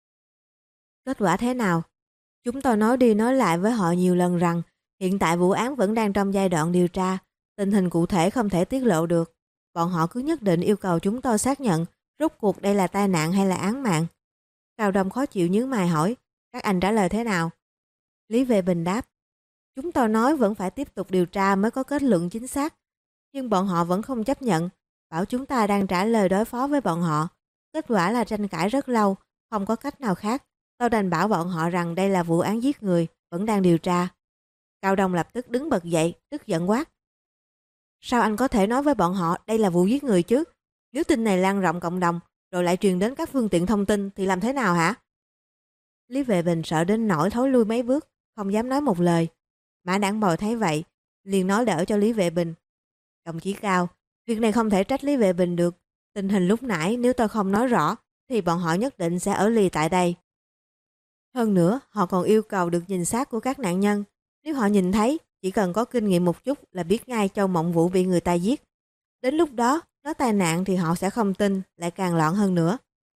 Kết quả thế nào? Chúng tôi nói đi nói lại với họ nhiều lần rằng hiện tại vụ án vẫn đang trong giai đoạn điều tra, tình hình cụ thể không thể tiết lộ được. Bọn họ cứ nhất định yêu cầu chúng tôi xác nhận rốt cuộc đây là tai nạn hay là án mạng. Cao Đông khó chịu nhướng mày hỏi, các anh trả lời thế nào? Lý Vệ Bình đáp, chúng tôi nói vẫn phải tiếp tục điều tra mới có kết luận chính xác, nhưng bọn họ vẫn không chấp nhận, bảo chúng ta đang trả lời đối phó với bọn họ. Kết quả là tranh cãi rất lâu, không có cách nào khác. Tôi đành bảo bọn họ rằng đây là vụ án giết người, vẫn đang điều tra. Cao Đông lập tức đứng bật dậy, tức giận quát. Sao anh có thể nói với bọn họ đây là vụ giết người chứ? Nếu tin này lan rộng cộng đồng, rồi lại truyền đến các phương tiện thông tin thì làm thế nào hả? Lý Vệ Bình sợ đến nỗi thối lui mấy bước, không dám nói một lời. Mã Đảng Bồi thấy vậy, liền nói đỡ cho Lý Vệ Bình. Đồng chí Cao, việc này không thể trách Lý Vệ Bình được. Tình hình lúc nãy nếu tôi không nói rõ, thì bọn họ nhất định sẽ ở lì tại đây. Hơn nữa, họ còn yêu cầu được nhìn xác của các nạn nhân. Nếu họ nhìn thấy, chỉ cần có kinh nghiệm một chút là biết ngay Châu Mộng Vũ bị người ta giết. Đến lúc đó, nói tai nạn thì họ sẽ không tin, lại càng loạn hơn nữa.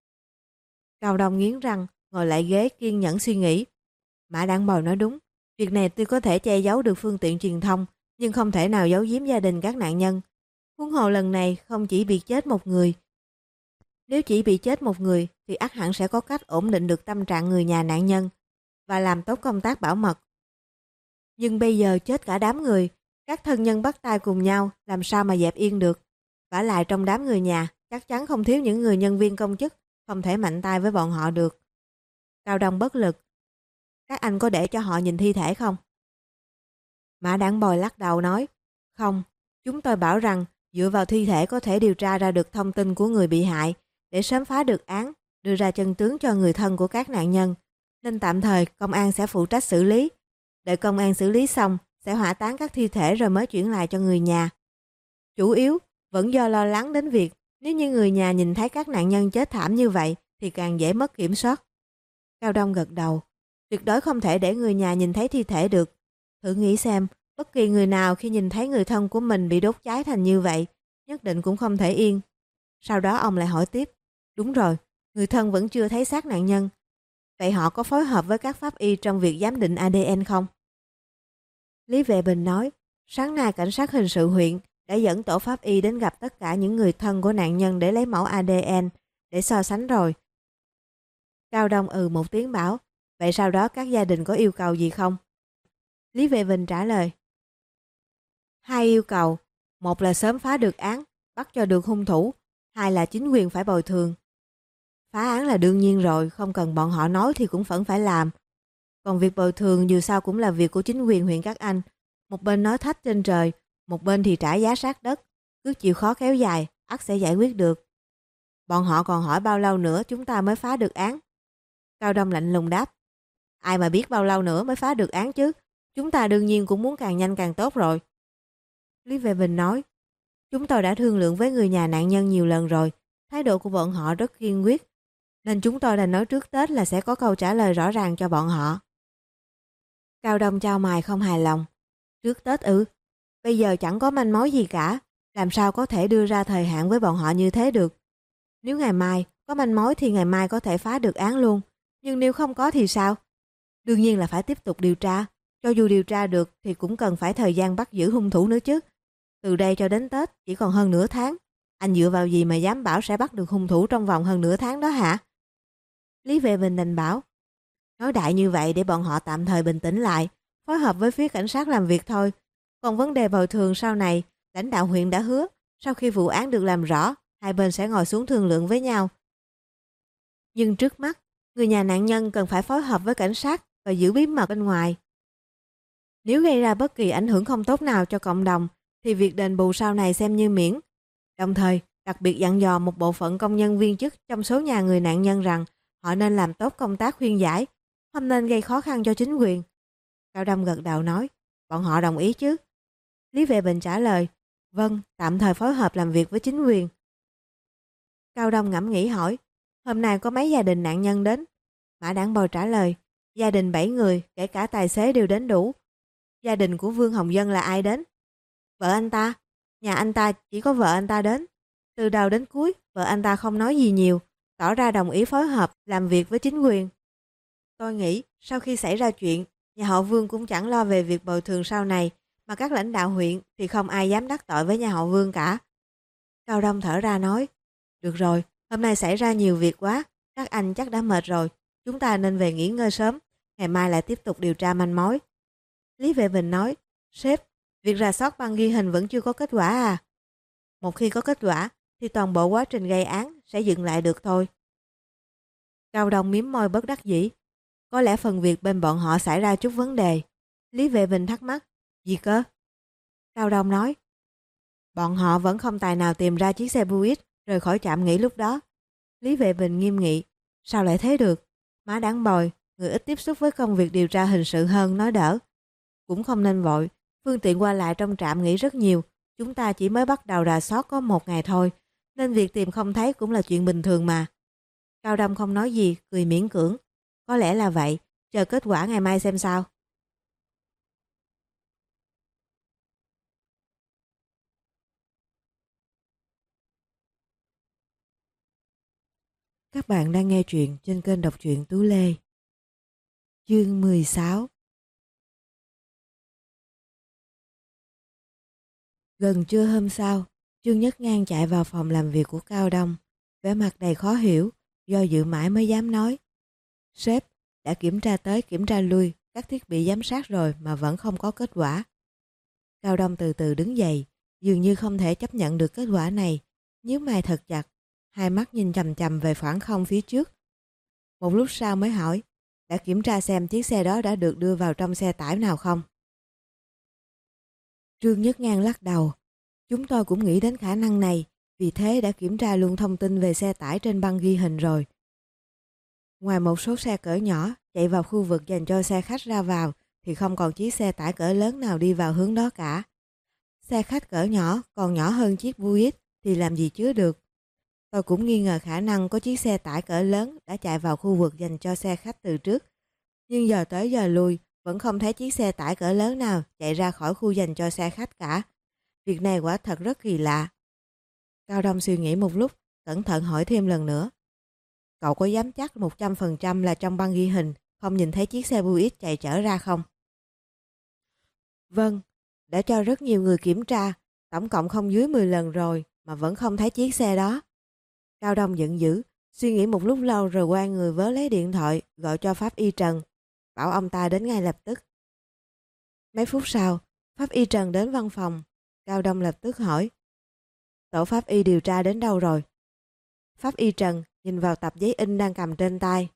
Cao Đông nghiến răng, ngồi lại ghế kiên nhẫn suy nghĩ. Mã Đảng Bồi nói đúng, việc này tuy có thể che giấu được phương tiện truyền thông, nhưng không thể nào giấu giếm gia đình các nạn nhân. Huống hồ lần này không chỉ bị chết một người. Nếu chỉ bị chết một người thì ắt hẳn sẽ có cách ổn định được tâm trạng người nhà nạn nhân và làm tốt công tác bảo mật. Nhưng bây giờ chết cả đám người, các thân nhân bắt tay cùng nhau làm sao mà dẹp yên được. Vả lại trong đám người nhà chắc chắn không thiếu những người nhân viên công chức, không thể mạnh tay với bọn họ được. Cao Đông bất lực. Các anh có để cho họ nhìn thi thể không? Mã Đảng Bồi lắc đầu nói, không, chúng tôi bảo rằng dựa vào thi thể có thể điều tra ra được thông tin của người bị hại để sớm phá được án, đưa ra chân tướng cho người thân của các nạn nhân. Nên tạm thời công an sẽ phụ trách xử lý. Đợi công an xử lý xong, sẽ hỏa táng các thi thể rồi mới chuyển lại cho người nhà. Chủ yếu vẫn do lo lắng đến việc nếu như người nhà nhìn thấy các nạn nhân chết thảm như vậy thì càng dễ mất kiểm soát. Cao Đông gật đầu. Tuyệt đối không thể để người nhà nhìn thấy thi thể được. Thử nghĩ xem, bất kỳ người nào khi nhìn thấy người thân của mình bị đốt cháy thành như vậy, nhất định cũng không thể yên. Sau đó ông lại hỏi tiếp. Đúng rồi, người thân vẫn chưa thấy xác nạn nhân. Vậy họ có phối hợp với các pháp y trong việc giám định ADN không? Lý Vệ Bình nói, sáng nay cảnh sát hình sự huyện đã dẫn tổ pháp y đến gặp tất cả những người thân của nạn nhân để lấy mẫu ADN để so sánh rồi. Cao Đông một tiếng bảo, vậy sau đó các gia đình có yêu cầu gì không? Lý Vệ Bình trả lời, hai yêu cầu, một là sớm phá được án, bắt cho được hung thủ, hai là chính quyền phải bồi thường. Phá án là đương nhiên rồi, không cần bọn họ nói thì cũng vẫn phải làm. Còn việc bồi thường dù sao cũng là việc của chính quyền huyện các anh. Một bên nói thách trên trời, một bên thì trả giá sát đất. Cứ chịu khó kéo dài, ắt sẽ giải quyết được. Bọn họ còn hỏi bao lâu nữa chúng ta mới phá được án. Cao Đông lạnh lùng đáp. Ai mà biết bao lâu nữa mới phá được án chứ. Chúng ta đương nhiên cũng muốn càng nhanh càng tốt rồi. Lý Vệ Bình nói. Chúng tôi đã thương lượng với người nhà nạn nhân nhiều lần rồi. Thái độ của bọn họ rất kiên quyết. Nên chúng tôi đã nói trước Tết là sẽ có câu trả lời rõ ràng cho bọn họ. Cao Đông chau mày không hài lòng. Trước Tết bây giờ chẳng có manh mối gì cả. Làm sao có thể đưa ra thời hạn với bọn họ như thế được. Nếu ngày mai có manh mối thì ngày mai có thể phá được án luôn. Nhưng nếu không có thì sao? Đương nhiên là phải tiếp tục điều tra. Cho dù điều tra được thì cũng cần phải thời gian bắt giữ hung thủ nữa chứ. Từ đây cho đến Tết chỉ còn hơn nửa tháng. Anh dựa vào gì mà dám bảo sẽ bắt được hung thủ trong vòng hơn nửa tháng đó hả? Lý Vệ Bình đành bảo. Nói đại như vậy để bọn họ tạm thời bình tĩnh lại, phối hợp với phía cảnh sát làm việc thôi. Còn vấn đề bồi thường sau này, lãnh đạo huyện đã hứa, sau khi vụ án được làm rõ, hai bên sẽ ngồi xuống thương lượng với nhau. Nhưng trước mắt, người nhà nạn nhân cần phải phối hợp với cảnh sát và giữ bí mật bên ngoài. Nếu gây ra bất kỳ ảnh hưởng không tốt nào cho cộng đồng, thì việc đền bù sau này xem như miễn. Đồng thời, đặc biệt dặn dò một bộ phận công nhân viên chức trong số nhà người nạn nhân rằng họ nên làm tốt công tác khuyên giải, không nên gây khó khăn cho chính quyền. Cao Đông gật đầu nói, bọn họ đồng ý chứ? Lý Vệ Bình trả lời, vâng, tạm thời phối hợp làm việc với chính quyền. Cao Đông ngẫm nghĩ hỏi, hôm nay có mấy gia đình nạn nhân đến? Mã Đảng Bồi trả lời, gia đình 7 người, kể cả tài xế đều đến đủ. Gia đình của Vương Hồng Dân là ai đến? Vợ anh ta. Nhà anh ta chỉ có vợ anh ta đến. Từ đầu đến cuối, vợ anh ta không nói gì nhiều, tỏ ra đồng ý phối hợp làm việc với chính quyền. Tôi nghĩ sau khi xảy ra chuyện, nhà họ Vương cũng chẳng lo về việc bồi thường sau này, mà các lãnh đạo huyện thì không ai dám đắc tội với nhà họ Vương cả. Cao Đông thở ra nói, được rồi, hôm nay xảy ra nhiều việc quá, các anh chắc đã mệt rồi, chúng ta nên về nghỉ ngơi sớm, ngày mai lại tiếp tục điều tra manh mối. Lý Vệ Bình nói, sếp, việc rà soát băng ghi hình vẫn chưa có kết quả à? Một khi có kết quả, thì toàn bộ quá trình gây án sẽ dừng lại được thôi. Cao Đông mím môi bất đắc dĩ. Có lẽ phần việc bên bọn họ xảy ra chút vấn đề. Lý Vệ Bình thắc mắc, gì cơ? Cao Đông nói, bọn họ vẫn không tài nào tìm ra chiếc xe Buick rời khỏi trạm nghỉ lúc đó. Lý Vệ Bình nghiêm nghị, sao lại thế được? Má đáng bồi, người ít tiếp xúc với công việc điều tra hình sự hơn nói đỡ. Cũng không nên vội, phương tiện qua lại trong trạm nghỉ rất nhiều, chúng ta chỉ mới bắt đầu rà soát có 1 ngày thôi, nên việc tìm không thấy cũng là chuyện bình thường mà. Cao Đông không nói gì, cười miễn cưỡng. Có lẽ là vậy, chờ kết quả ngày mai xem sao. Các bạn đang nghe truyện trên kênh đọc truyện Tú Lê. Chương 16. Gần trưa hôm sau, Trương Nhất Ngang chạy vào phòng làm việc của Cao Đông, vẻ mặt đầy khó hiểu, do dự mãi mới dám nói. Sếp, đã kiểm tra tới kiểm tra lui các thiết bị giám sát rồi mà vẫn không có kết quả. Cao Đông từ từ đứng dậy, dường như không thể chấp nhận được kết quả này, nhíu mày thật chặt, hai mắt nhìn chằm chằm về khoảng không phía trước. Một lúc sau mới hỏi, đã kiểm tra xem chiếc xe đó đã được đưa vào trong xe tải nào không? Trương Nhất Ngang lắc đầu. Chúng tôi cũng nghĩ đến khả năng này, vì thế đã kiểm tra luôn thông tin về xe tải trên băng ghi hình rồi. Ngoài một số xe cỡ nhỏ chạy vào khu vực dành cho xe khách ra vào, thì không còn chiếc xe tải cỡ lớn nào đi vào hướng đó cả. Xe khách cỡ nhỏ còn nhỏ hơn chiếc Buick thì làm gì chứa được. Tôi cũng nghi ngờ khả năng có chiếc xe tải cỡ lớn đã chạy vào khu vực dành cho xe khách từ trước. Nhưng giờ tới giờ lui, vẫn không thấy chiếc xe tải cỡ lớn nào chạy ra khỏi khu dành cho xe khách cả. Việc này quả thật rất kỳ lạ. Cao Đông suy nghĩ một lúc, cẩn thận hỏi thêm lần nữa. Cậu có dám chắc 100% là trong băng ghi hình không nhìn thấy chiếc xe Buick chạy trở ra không? Vâng, đã cho rất nhiều người kiểm tra, tổng cộng không dưới 10 lần rồi mà vẫn không thấy chiếc xe đó. Cao Đông giận dữ, suy nghĩ một lúc lâu rồi quay người vớ lấy điện thoại gọi cho Pháp Y Trần, bảo ông ta đến ngay lập tức. Mấy phút sau, Pháp Y Trần đến văn phòng, Cao Đông lập tức hỏi. Tổ Pháp Y điều tra đến đâu rồi? Pháp Y Trần nhìn vào tập giấy in đang cầm trên tay.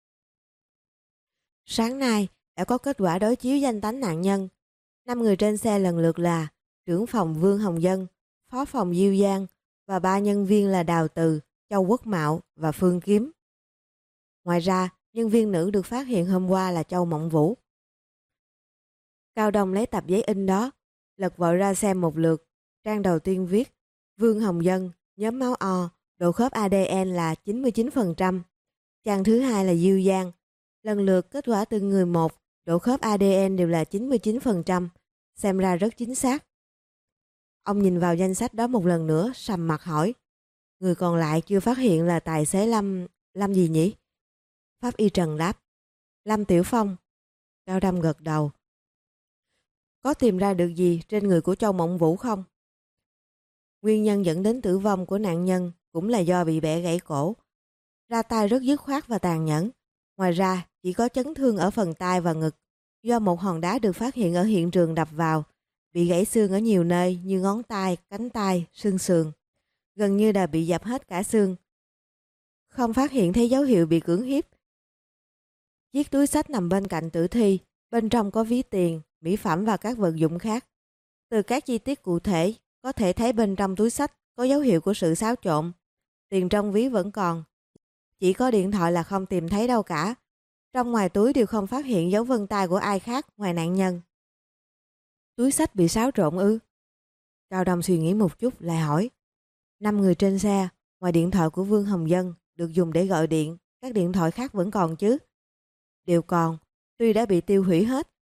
Sáng nay đã có kết quả đối chiếu danh tánh nạn nhân. 5 người trên xe lần lượt là trưởng phòng Vương Hồng Dân, phó phòng Diêu Giang và 3 nhân viên là Đào Từ, Châu Quốc Mạo và Phương Kiếm. Ngoài ra, nhân viên nữ được phát hiện hôm qua là Châu Mộng Vũ. Cao Đông lấy tập giấy in đó, lật vội ra xem một lượt. Trang đầu tiên viết Vương Hồng Dân, nhóm máu O, độ khớp ADN là 99%. Trang thứ hai là Diêu Giang. Lần lượt kết quả từng người một, độ khớp ADN đều là 99%, xem ra rất chính xác. Ông nhìn vào danh sách đó một lần nữa, sầm mặt hỏi. Người còn lại chưa phát hiện là tài xế Lâm gì nhỉ? Pháp Y Trần đáp. Lâm Tiểu Phong. Cao Đông gật đầu. Có tìm ra được gì trên người của Châu Mộng Vũ không? Nguyên nhân dẫn đến tử vong của nạn nhân cũng là do bị bẻ gãy cổ. Ra tay rất dứt khoát và tàn nhẫn. Ngoài ra, chỉ có chấn thương ở phần tai và ngực. Do một hòn đá được phát hiện ở hiện trường đập vào, bị gãy xương ở nhiều nơi như ngón tay, cánh tay, xương sườn. Gần như đã bị dập hết cả xương. Không phát hiện thấy dấu hiệu bị cưỡng hiếp. Chiếc túi xách nằm bên cạnh tử thi, bên trong có ví tiền, mỹ phẩm và các vật dụng khác. Từ các chi tiết cụ thể, có thể thấy bên trong túi xách có dấu hiệu của sự xáo trộn. Tiền trong ví vẫn còn. Chỉ có điện thoại là không tìm thấy đâu cả. Trong ngoài túi đều không phát hiện dấu vân tay của ai khác ngoài nạn nhân. Túi xách bị xáo trộn ư? Cao Đông suy nghĩ một chút lại hỏi. 5 người trên xe, ngoài điện thoại của Vương Hồng Dân được dùng để gọi điện, các điện thoại khác vẫn còn chứ? Đều còn, tuy đã bị tiêu hủy hết,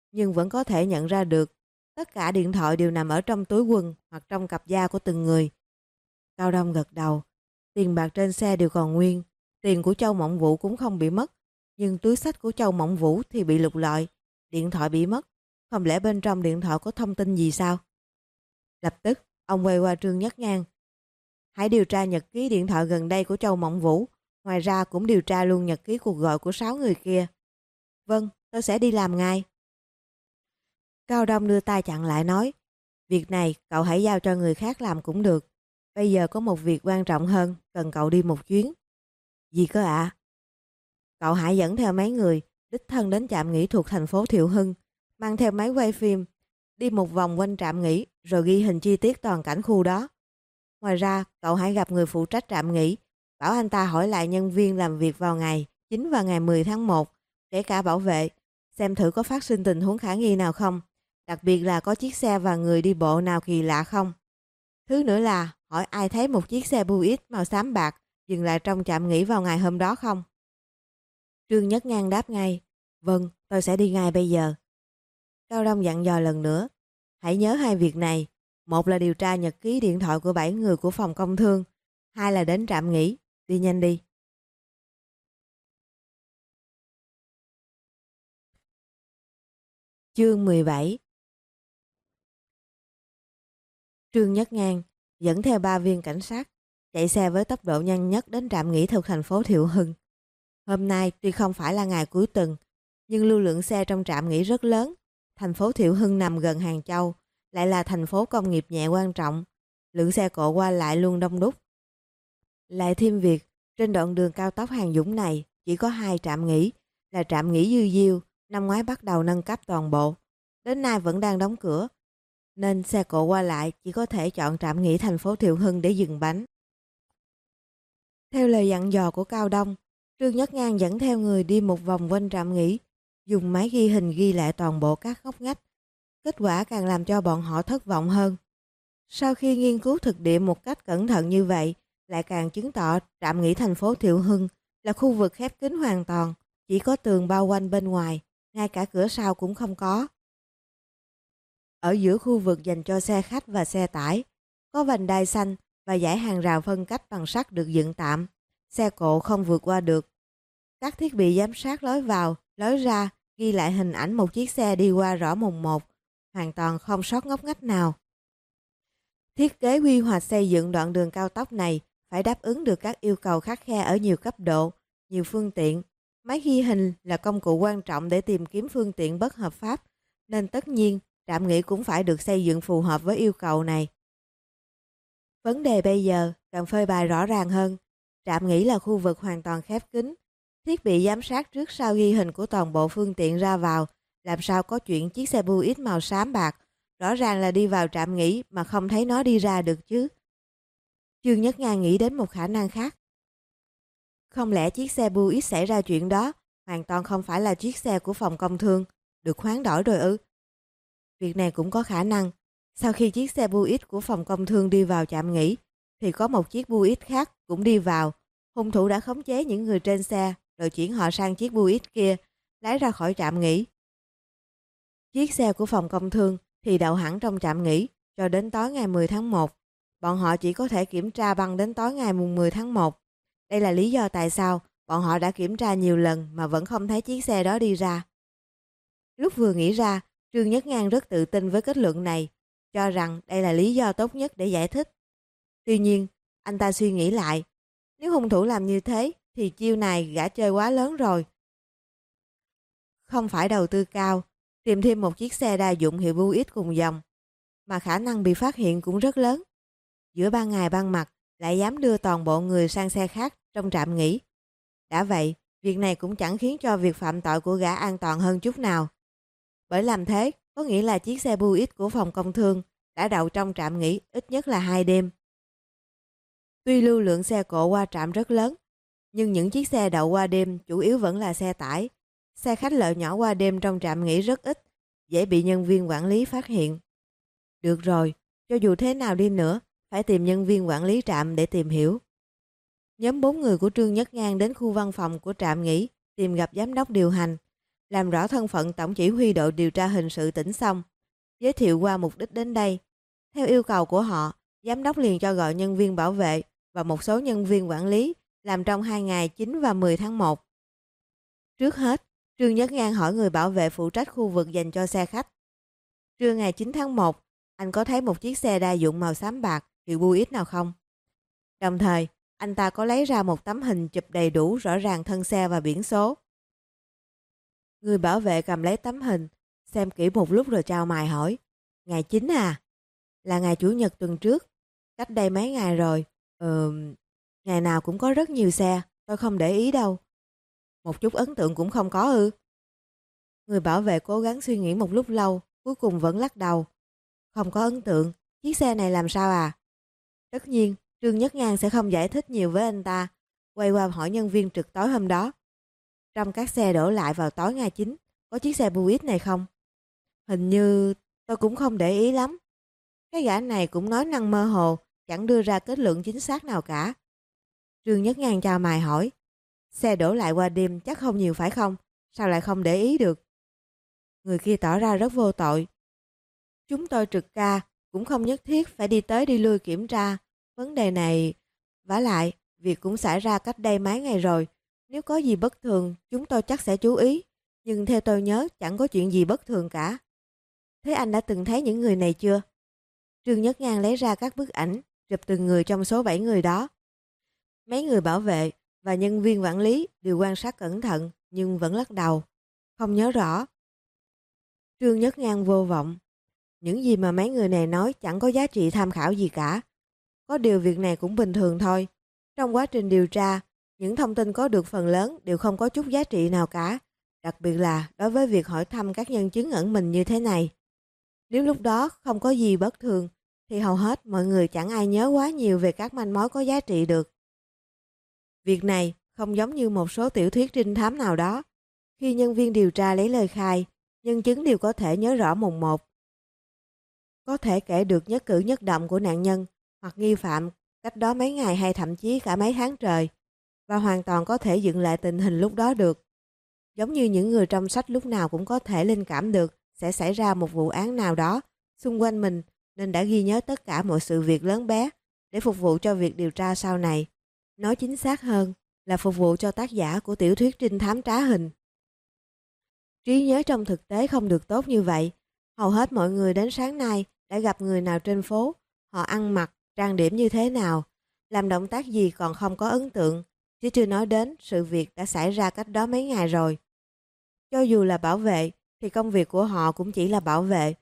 nhưng vẫn có thể nhận ra được. Tất cả điện thoại đều nằm ở trong túi quần hoặc trong cặp da của từng người. Cao Đông gật đầu. Tiền bạc trên xe đều còn nguyên. Tiền của Châu Mộng Vũ cũng không bị mất. Nhưng túi xách của Châu Mộng Vũ thì bị lục lọi. Điện thoại bị mất. Không lẽ bên trong điện thoại có thông tin gì sao? Lập tức, ông quay qua Trương Nhất Ngang. Hãy điều tra nhật ký điện thoại gần đây của Châu Mộng Vũ. Ngoài ra cũng điều tra luôn nhật ký cuộc gọi của 6 người kia. Vâng, tôi sẽ đi làm ngay. Cao Đông đưa tay chặn lại nói. Việc này cậu hãy giao cho người khác làm cũng được. Bây giờ có một việc quan trọng hơn, cần cậu đi một chuyến. Gì cơ ạ? Cậu hãy dẫn theo mấy người, đích thân đến trạm nghỉ thuộc thành phố Thiệu Hưng, mang theo máy quay phim, đi một vòng quanh trạm nghỉ rồi ghi hình chi tiết toàn cảnh khu đó. Ngoài ra, cậu hãy gặp người phụ trách trạm nghỉ, bảo anh ta hỏi lại nhân viên làm việc vào ngày 9 và ngày 10 tháng 1, kể cả bảo vệ, xem thử có phát sinh tình huống khả nghi nào không, đặc biệt là có chiếc xe và người đi bộ nào kỳ lạ không. Thứ nữa là hỏi ai thấy một chiếc xe Buick màu xám bạc dừng lại trong trạm nghỉ vào ngày hôm đó không? Trương Nhất Ngang đáp ngay, vâng, tôi sẽ đi ngay bây giờ. Cao Đông dặn dò lần nữa, hãy nhớ hai việc này, một là điều tra nhật ký điện thoại của 7 người của phòng công thương, hai là đến trạm nghỉ, đi nhanh đi. Chương 17. Trương Nhất Ngang dẫn theo 3 viên cảnh sát, chạy xe với tốc độ nhanh nhất đến trạm nghỉ thuộc thành phố Thiệu Hưng. Hôm nay tuy không phải là ngày cuối tuần, nhưng lưu lượng xe trong trạm nghỉ rất lớn. Thành phố Thiệu Hưng nằm gần Hàng Châu, lại là thành phố công nghiệp nhẹ quan trọng. Lượng xe cộ qua lại luôn đông đúc. Lại thêm việc, trên đoạn đường cao tốc Hàng Dũng này chỉ có 2 trạm nghỉ, là trạm nghỉ Dư Diêu, năm ngoái bắt đầu nâng cấp toàn bộ. Đến nay vẫn đang đóng cửa, nên xe cộ qua lại chỉ có thể chọn trạm nghỉ thành phố Thiệu Hưng để dừng bánh. Theo lời dặn dò của Cao Đông, Trương Nhất Ngang dẫn theo người đi một vòng quanh trạm nghỉ, dùng máy ghi hình ghi lại toàn bộ các ngóc ngách. Kết quả càng làm cho bọn họ thất vọng hơn. Sau khi nghiên cứu thực địa một cách cẩn thận như vậy, lại càng chứng tỏ trạm nghỉ thành phố Thiệu Hưng là khu vực khép kín hoàn toàn, chỉ có tường bao quanh bên ngoài, ngay cả cửa sau cũng không có. Ở giữa khu vực dành cho xe khách và xe tải, có vành đai xanh và dãy hàng rào phân cách bằng sắt được dựng tạm, xe cộ không vượt qua được. Các thiết bị giám sát lối vào, lối ra ghi lại hình ảnh một chiếc xe đi qua rõ mồn một, hoàn toàn không sót ngóc ngách nào. Thiết kế quy hoạch xây dựng đoạn đường cao tốc này phải đáp ứng được các yêu cầu khắt khe ở nhiều cấp độ, nhiều phương tiện. Máy ghi hình là công cụ quan trọng để tìm kiếm phương tiện bất hợp pháp, nên tất nhiên trạm nghỉ cũng phải được xây dựng phù hợp với yêu cầu này. Vấn đề bây giờ cần phơi bày rõ ràng hơn. Trạm nghỉ là khu vực hoàn toàn khép kín. Thiết bị giám sát trước sau ghi hình của toàn bộ phương tiện ra vào, làm sao có chuyện chiếc xe Buick màu xám bạc rõ ràng là đi vào trạm nghỉ mà không thấy nó đi ra được chứ. Trương Nhất Ngang nghĩ đến một khả năng khác. Không lẽ chiếc xe Buick xảy ra chuyện đó hoàn toàn không phải là chiếc xe của phòng công thương, được hoán đổi rồi ư? Việc này cũng có khả năng. Sau khi chiếc xe Buick của phòng công thương đi vào trạm nghỉ, thì có một chiếc Buick khác cũng đi vào. Hung thủ đã khống chế những người trên xe, rồi chuyển họ sang chiếc Buick kia, lái ra khỏi trạm nghỉ. Chiếc xe của phòng công thương thì đậu hẳn trong trạm nghỉ cho đến tối ngày 10 tháng 1. Bọn họ chỉ có thể kiểm tra băng đến tối ngày mùng 10 tháng 1. Đây là lý do tại sao bọn họ đã kiểm tra nhiều lần mà vẫn không thấy chiếc xe đó đi ra. Lúc vừa nghĩ ra, Trương Nhất Ngang rất tự tin với kết luận này, cho rằng đây là lý do tốt nhất để giải thích. Tuy nhiên, anh ta suy nghĩ lại, nếu hung thủ làm như thế thì chiêu này gã chơi quá lớn rồi. Không phải đầu tư cao, tìm thêm một chiếc xe đa dụng hiệu Buick cùng dòng, mà khả năng bị phát hiện cũng rất lớn. Giữa ban ngày ban mặt lại dám đưa toàn bộ người sang xe khác trong trạm nghỉ. Đã vậy, việc này cũng chẳng khiến cho việc phạm tội của gã an toàn hơn chút nào. Bởi làm thế, có nghĩa là chiếc xe Buick của phòng công thương đã đậu trong trạm nghỉ ít nhất là 2 đêm. Tuy lưu lượng xe cộ qua trạm rất lớn, nhưng những chiếc xe đậu qua đêm chủ yếu vẫn là xe tải. Xe khách loại nhỏ qua đêm trong trạm nghỉ rất ít, dễ bị nhân viên quản lý phát hiện. Được rồi, cho dù thế nào đi nữa, phải tìm nhân viên quản lý trạm để tìm hiểu. Nhóm 4 người của Trương Nhất Ngang đến khu văn phòng của trạm nghỉ, tìm gặp giám đốc điều hành. làm rõ thân phận tổng chỉ huy đội điều tra hình sự tỉnh xong, giới thiệu qua mục đích đến đây. Theo yêu cầu của họ, giám đốc liền cho gọi nhân viên bảo vệ và một số nhân viên quản lý làm trong 2 ngày 9 và 10 tháng 1. Trước hết, Trương Nhất Ngang hỏi người bảo vệ phụ trách khu vực dành cho xe khách. Trưa ngày 9 tháng 1, anh có thấy một chiếc xe đa dụng màu xám bạc hiệu Buick nào không? Đồng thời, anh ta có lấy ra một tấm hình chụp đầy đủ rõ ràng thân xe và biển số. Người bảo vệ cầm lấy tấm hình, xem kỹ một lúc rồi chau mày hỏi. Ngày 9 à? Là ngày Chủ nhật tuần trước. Cách đây mấy ngày rồi. Ngày nào cũng có rất nhiều xe, tôi không để ý đâu. Một chút ấn tượng cũng không có ư? Người bảo vệ cố gắng suy nghĩ một lúc lâu, cuối cùng vẫn lắc đầu. Không có ấn tượng, chiếc xe này làm sao à? Tất nhiên, Trương Nhất Ngang sẽ không giải thích nhiều với anh ta, quay qua hỏi nhân viên trực tối hôm đó. Trong các xe đổ lại vào tối ngày 9, có chiếc xe Buick này không? Hình như tôi cũng không để ý lắm. Cái gã này cũng nói năng mơ hồ, chẳng đưa ra kết luận chính xác nào cả. Trương Nhất Ngang chào mày hỏi. Xe đổ lại qua đêm chắc không nhiều phải không? Sao lại không để ý được? Người kia tỏ ra rất vô tội. Chúng tôi trực ca, cũng không nhất thiết phải đi tới đi lui kiểm tra. Vấn đề này, vả lại, việc cũng xảy ra cách đây mấy ngày rồi. Nếu có gì bất thường, chúng tôi chắc sẽ chú ý. Nhưng theo tôi nhớ, chẳng có chuyện gì bất thường cả. Thế anh đã từng thấy những người này chưa? Trương Nhất Ngang lấy ra các bức ảnh, chụp từng người trong số 7 người đó. Mấy người bảo vệ và nhân viên quản lý đều quan sát cẩn thận, nhưng vẫn lắc đầu. Không nhớ rõ. Trương Nhất Ngang vô vọng. Những gì mà mấy người này nói chẳng có giá trị tham khảo gì cả. Có điều việc này cũng bình thường thôi. Trong quá trình điều tra, những thông tin có được phần lớn đều không có chút giá trị nào cả. Đặc biệt là đối với việc hỏi thăm các nhân chứng ẩn mình như thế này. Nếu lúc đó không có gì bất thường, thì hầu hết mọi người chẳng ai nhớ quá nhiều về các manh mối có giá trị được. Việc này không giống như một số tiểu thuyết trinh thám nào đó. Khi nhân viên điều tra lấy lời khai, nhân chứng đều có thể nhớ rõ mồn một. Có thể kể được nhất cử nhất động của nạn nhân hoặc nghi phạm cách đó mấy ngày hay thậm chí cả mấy tháng trời, và hoàn toàn có thể dựng lại tình hình lúc đó được. Giống như những người trong sách lúc nào cũng có thể linh cảm được sẽ xảy ra một vụ án nào đó xung quanh mình, nên đã ghi nhớ tất cả mọi sự việc lớn bé để phục vụ cho việc điều tra sau này. Nói chính xác hơn là phục vụ cho tác giả của tiểu thuyết trinh thám trá hình. Trí nhớ trong thực tế không được tốt như vậy. Hầu hết mọi người đến sáng nay đã gặp người nào trên phố, họ ăn mặc, trang điểm như thế nào, làm động tác gì còn không có ấn tượng, chứ chưa nói đến sự việc đã xảy ra cách đó mấy ngày rồi. Cho dù là bảo vệ, thì công việc của họ cũng chỉ là bảo vệ.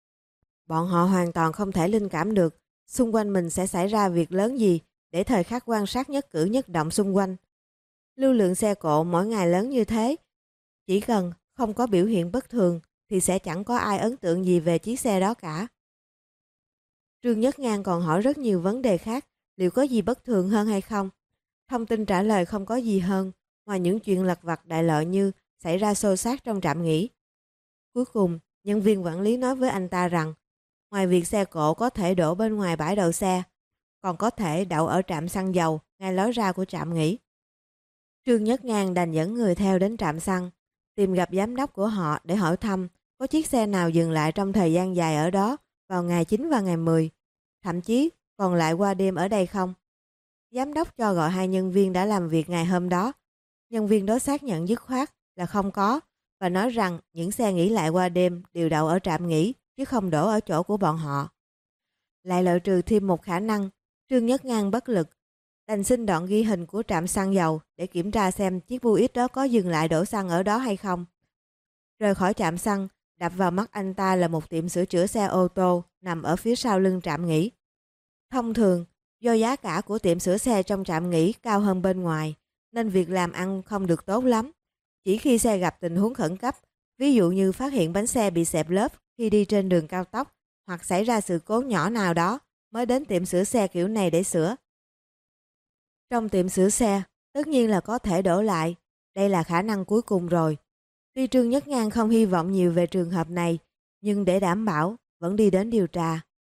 Bọn họ hoàn toàn không thể linh cảm được xung quanh mình sẽ xảy ra việc lớn gì để thời khắc quan sát nhất cử nhất động xung quanh. Lưu lượng xe cộ mỗi ngày lớn như thế, chỉ cần không có biểu hiện bất thường thì sẽ chẳng có ai ấn tượng gì về chiếc xe đó cả. Trương Nhất Ngang còn hỏi rất nhiều vấn đề khác, liệu có gì bất thường hơn hay không? Thông tin trả lời không có gì hơn, ngoài những chuyện lặt vặt đại loại như xảy ra xô xát trong trạm nghỉ. Cuối cùng, nhân viên quản lý nói với anh ta rằng, ngoài việc xe cộ có thể đổ bên ngoài bãi đậu xe, còn có thể đậu ở trạm xăng dầu ngay lối ra của trạm nghỉ. Trương Nhất Ngang đành dẫn người theo đến trạm xăng, tìm gặp giám đốc của họ để hỏi thăm có chiếc xe nào dừng lại trong thời gian dài ở đó vào ngày 9 và ngày 10, thậm chí còn lại qua đêm ở đây không. Giám đốc cho gọi 2 nhân viên đã làm việc ngày hôm đó. Nhân viên đó xác nhận dứt khoát là không có và nói rằng những xe nghỉ lại qua đêm đều đậu ở trạm nghỉ chứ không đổ ở chỗ của bọn họ. Lại loại trừ thêm một khả năng, Trương Nhất Ngang bất lực, đành xin đoạn ghi hình của trạm xăng dầu để kiểm tra xem chiếc Buick đó có dừng lại đổ xăng ở đó hay không. Rời khỏi trạm xăng, đập vào mắt anh ta là một tiệm sửa chữa xe ô tô nằm ở phía sau lưng trạm nghỉ. Thông thường, do giá cả của tiệm sửa xe trong trạm nghỉ cao hơn bên ngoài, nên việc làm ăn không được tốt lắm. Chỉ khi xe gặp tình huống khẩn cấp, ví dụ như phát hiện bánh xe bị xẹp lớp khi đi trên đường cao tốc hoặc xảy ra sự cố nhỏ nào đó, mới đến tiệm sửa xe kiểu này để sửa. Trong tiệm sửa xe, tất nhiên là có thể đổ lại. Đây là khả năng cuối cùng rồi. Tuy Trương Nhất Ngang không hy vọng nhiều về trường hợp này, nhưng để đảm bảo, vẫn đi đến điều tra.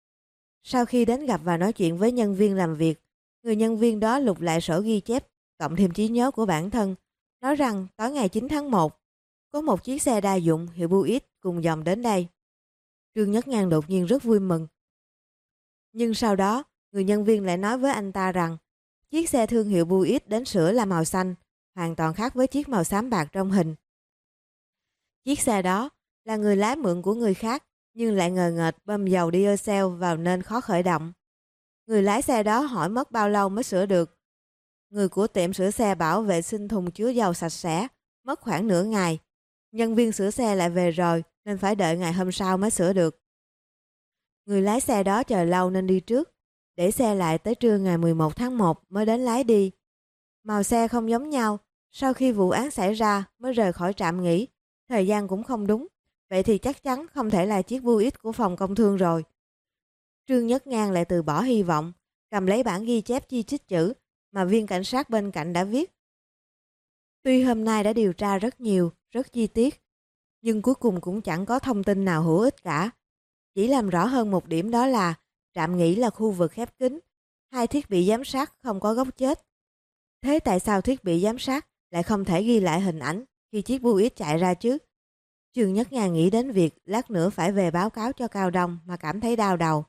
Sau khi đến gặp và nói chuyện với nhân viên làm việc, người nhân viên đó lục lại sổ ghi chép, cộng thêm trí nhớ của bản thân, nói rằng tối ngày 9 tháng 1, Có một chiếc xe đa dụng hiệu Buick cùng dòng đến đây. Trương Nhất Ngang đột nhiên rất vui mừng. Nhưng sau đó, người nhân viên lại nói với anh ta rằng chiếc xe thương hiệu Buick đến sửa là màu xanh, hoàn toàn khác với chiếc màu xám bạc trong hình. Chiếc xe đó là người lái mượn của người khác, nhưng lại ngờ nghệch bơm dầu diesel vào nên khó khởi động. Người lái xe đó hỏi mất bao lâu mới sửa được. Người của tiệm sửa xe bảo vệ sinh thùng chứa dầu sạch sẽ, mất khoảng nửa ngày. Nhân viên sửa xe lại về rồi nên phải đợi ngày hôm sau mới sửa được. Người lái xe đó chờ lâu nên đi trước, để xe lại tới trưa ngày 11 tháng 1 mới đến lái đi. Màu xe không giống nhau, sau khi vụ án xảy ra mới rời khỏi trạm nghỉ, thời gian cũng không đúng, vậy thì chắc chắn không thể là chiếc Buick của phòng công thương rồi. Trương Nhất Ngang lại từ bỏ hy vọng, cầm lấy bản ghi chép chi chít chữ mà viên cảnh sát bên cạnh đã viết. Tuy hôm nay đã điều tra rất nhiều, rất chi tiết, nhưng cuối cùng cũng chẳng có thông tin nào hữu ích cả. Chỉ làm rõ hơn một điểm, đó là trạm nghỉ là khu vực khép kín, hai thiết bị giám sát không có góc chết. Thế tại sao thiết bị giám sát lại không thể ghi lại hình ảnh khi chiếc Buick chạy ra chứ? Trương Nhất Ngang nghĩ đến việc lát nữa phải về báo cáo cho Cao Đông mà cảm thấy đau đầu.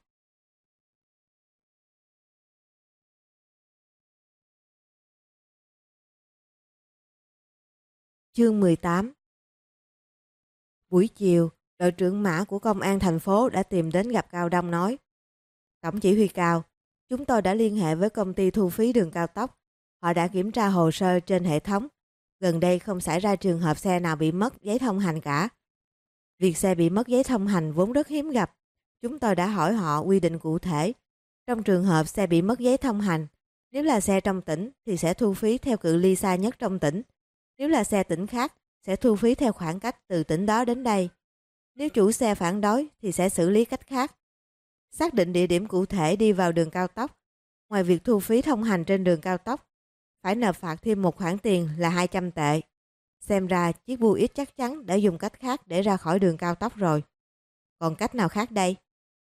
Chương 18. Buổi chiều, đội trưởng Mã của công an thành phố đã tìm đến gặp Cao Đông nói: Tổng chỉ huy Cao, chúng tôi đã liên hệ với công ty thu phí đường cao tốc. Họ đã kiểm tra hồ sơ trên hệ thống. Gần đây không xảy ra trường hợp xe nào bị mất giấy thông hành cả. Việc xe bị mất giấy thông hành vốn rất hiếm gặp. Chúng tôi đã hỏi họ quy định cụ thể. Trong trường hợp xe bị mất giấy thông hành, nếu là xe trong tỉnh thì sẽ thu phí theo cự ly xa nhất trong tỉnh. Nếu là xe tỉnh khác, sẽ thu phí theo khoảng cách từ tỉnh đó đến đây. Nếu chủ xe phản đối thì sẽ xử lý cách khác. Xác định địa điểm cụ thể đi vào đường cao tốc. Ngoài việc thu phí thông hành trên đường cao tốc, phải nộp phạt thêm một khoản tiền là 200 tệ. Xem ra chiếc Buick chắc chắn đã dùng cách khác để ra khỏi đường cao tốc rồi. Còn cách nào khác đây?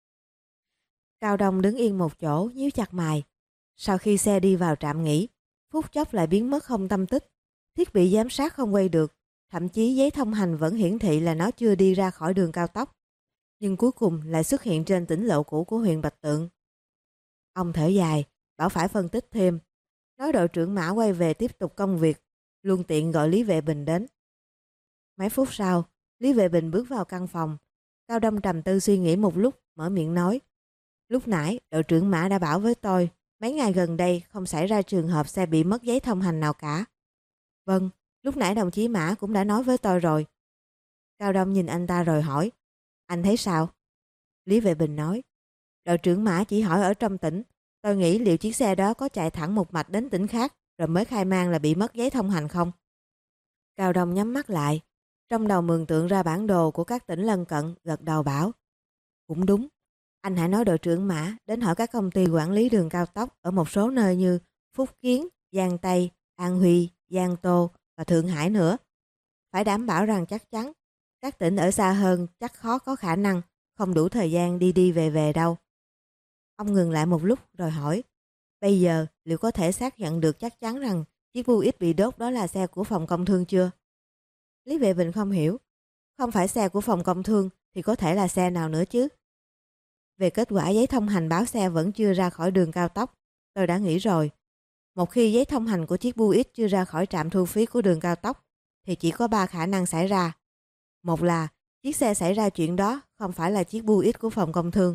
Cao Đông đứng yên một chỗ, nhíu chặt mày. Sau khi xe đi vào trạm nghỉ, phút chốc lại biến mất không tâm tích. Thiết bị giám sát không quay được, thậm chí giấy thông hành vẫn hiển thị là nó chưa đi ra khỏi đường cao tốc. Nhưng cuối cùng lại xuất hiện trên tỉnh lộ cũ của huyện Bạch Tượng. Ông thở dài, bảo phải phân tích thêm. Nói đội trưởng Mã quay về tiếp tục công việc, luôn tiện gọi Lý Vệ Bình đến. Mấy phút sau, Lý Vệ Bình bước vào căn phòng. Cao Đông trầm tư suy nghĩ một lúc, mở miệng nói: Lúc nãy, đội trưởng Mã đã bảo với tôi, mấy ngày gần đây không xảy ra trường hợp xe bị mất giấy thông hành nào cả. Vâng, lúc nãy đồng chí Mã cũng đã nói với tôi rồi. Cao Đông nhìn anh ta rồi hỏi: Anh thấy sao? Lý Vệ Bình nói: Đội trưởng Mã chỉ hỏi ở trong tỉnh. Tôi nghĩ liệu chiếc xe đó có chạy thẳng một mạch đến tỉnh khác rồi mới khai man là bị mất giấy thông hành không? Cao Đông nhắm mắt lại, trong đầu mường tượng ra bản đồ của các tỉnh lân cận, gật đầu bảo: Cũng đúng. Anh hãy nói đội trưởng Mã đến hỏi các công ty quản lý đường cao tốc ở một số nơi như Phúc Kiến, Giang Tây, An Huy, Giang Tô và Thượng Hải nữa. Phải đảm bảo rằng chắc chắn các tỉnh ở xa hơn chắc khó có khả năng không đủ thời gian đi đi về về đâu. Ông ngừng lại một lúc rồi hỏi: Bây giờ liệu có thể xác nhận được chắc chắn rằng chiếc Buick bị đốt đó là xe của phòng công thương chưa? Lý Vệ Bình không hiểu. Không phải xe của phòng công thương thì có thể là xe nào nữa chứ? Về kết quả giấy thông hành báo xe vẫn chưa ra khỏi đường cao tốc, tôi đã nghĩ rồi. Một khi giấy thông hành của chiếc Buick chưa ra khỏi trạm thu phí của đường cao tốc thì chỉ có 3 khả năng xảy ra. Một là chiếc xe xảy ra chuyện đó không phải là chiếc Buick của phòng công thương.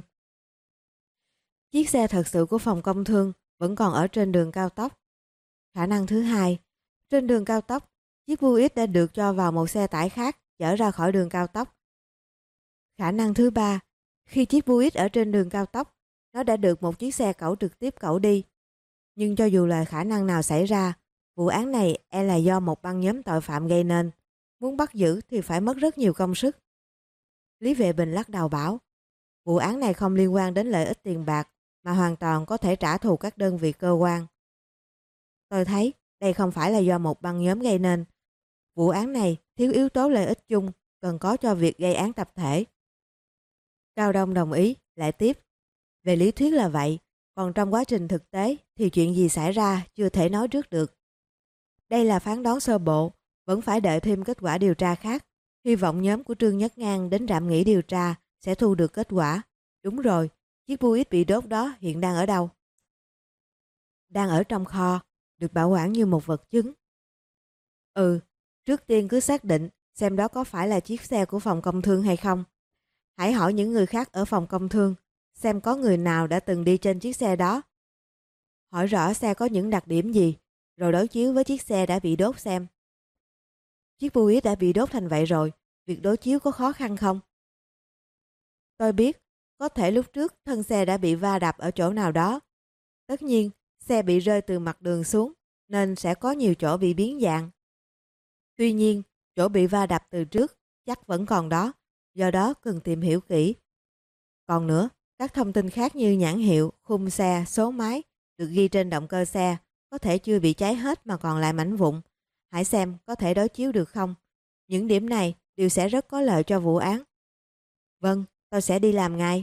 Chiếc xe thật sự của phòng công thương vẫn còn ở trên đường cao tốc. Khả năng thứ hai, trên đường cao tốc, chiếc Buick đã được cho vào một xe tải khác chở ra khỏi đường cao tốc. Khả năng thứ ba, khi chiếc Buick ở trên đường cao tốc, nó đã được một chiếc xe cẩu trực tiếp cẩu đi. Nhưng cho dù là khả năng nào xảy ra, vụ án này e là do một băng nhóm tội phạm gây nên. Muốn bắt giữ thì phải mất rất nhiều công sức. Lý Vệ Bình lắc đầu bảo: Vụ án này không liên quan đến lợi ích tiền bạc, mà hoàn toàn có thể trả thù các đơn vị cơ quan. Tôi thấy đây không phải là do một băng nhóm gây nên. Vụ án này thiếu yếu tố lợi ích chung, cần có cho việc gây án tập thể. Cao Đông đồng ý, lại tiếp: Về lý thuyết là vậy, còn trong quá trình thực tế thì chuyện gì xảy ra chưa thể nói trước được. Đây là phán đoán sơ bộ, vẫn phải đợi thêm kết quả điều tra khác Hy vọng nhóm của Trương Nhất Ngang đến trạm nghỉ điều tra sẽ thu được kết quả. Đúng rồi, chiếc Buick bị đốt đó hiện đang ở đâu? Đang ở trong kho, được bảo quản như một vật chứng. Ừ, trước tiên cứ xác định xem đó có phải là chiếc xe của phòng công thương hay không. Hãy hỏi những người khác ở phòng công thương, xem có người nào đã từng đi trên chiếc xe đó. Hỏi rõ xe có những đặc điểm gì, rồi đối chiếu với chiếc xe đã bị đốt xem. Chiếc Buick đã bị đốt thành vậy rồi, việc đối chiếu có khó khăn không? Tôi biết, có thể lúc trước thân xe đã bị va đập ở chỗ nào đó. Tất nhiên, xe bị rơi từ mặt đường xuống, nên sẽ có nhiều chỗ bị biến dạng. Tuy nhiên, chỗ bị va đập từ trước chắc vẫn còn đó, do đó cần tìm hiểu kỹ. Còn nữa, các thông tin khác như nhãn hiệu, khung xe, số máy được ghi trên động cơ xe có thể chưa bị cháy hết mà còn lại mảnh vụn. Hãy xem có thể đối chiếu được không. Những điểm này đều sẽ rất có lợi cho vụ án. Vâng, tôi sẽ đi làm ngay.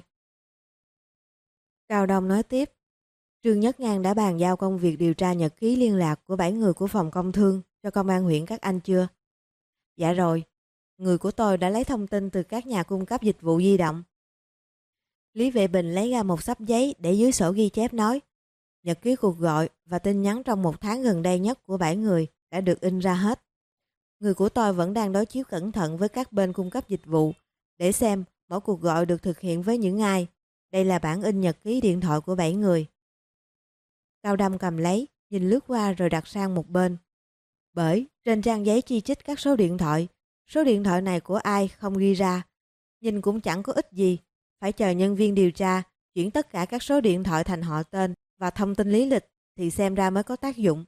Cao Đông nói tiếp. Trương Nhất Ngang đã bàn giao công việc điều tra nhật ký liên lạc của 7 người của phòng công thương cho công an huyện các anh chưa? Dạ rồi, người của tôi đã lấy thông tin từ các nhà cung cấp dịch vụ di động. Lý Vệ Bình lấy ra một xấp giấy để dưới sổ ghi chép nói. Nhật ký cuộc gọi và tin nhắn trong một tháng gần đây nhất của 7 người đã được in ra hết. Người của tôi vẫn đang đối chiếu cẩn thận với các bên cung cấp dịch vụ để xem mỗi cuộc gọi được thực hiện với những ai. Đây là bản in nhật ký điện thoại của 7 người. Cao Đông cầm lấy, nhìn lướt qua rồi đặt sang một bên. Bởi trên trang giấy chi chít các số điện thoại này của ai không ghi ra. Nhìn cũng chẳng có ích gì, phải chờ nhân viên điều tra chuyển tất cả các số điện thoại thành họ tên và thông tin lý lịch thì xem ra mới có tác dụng.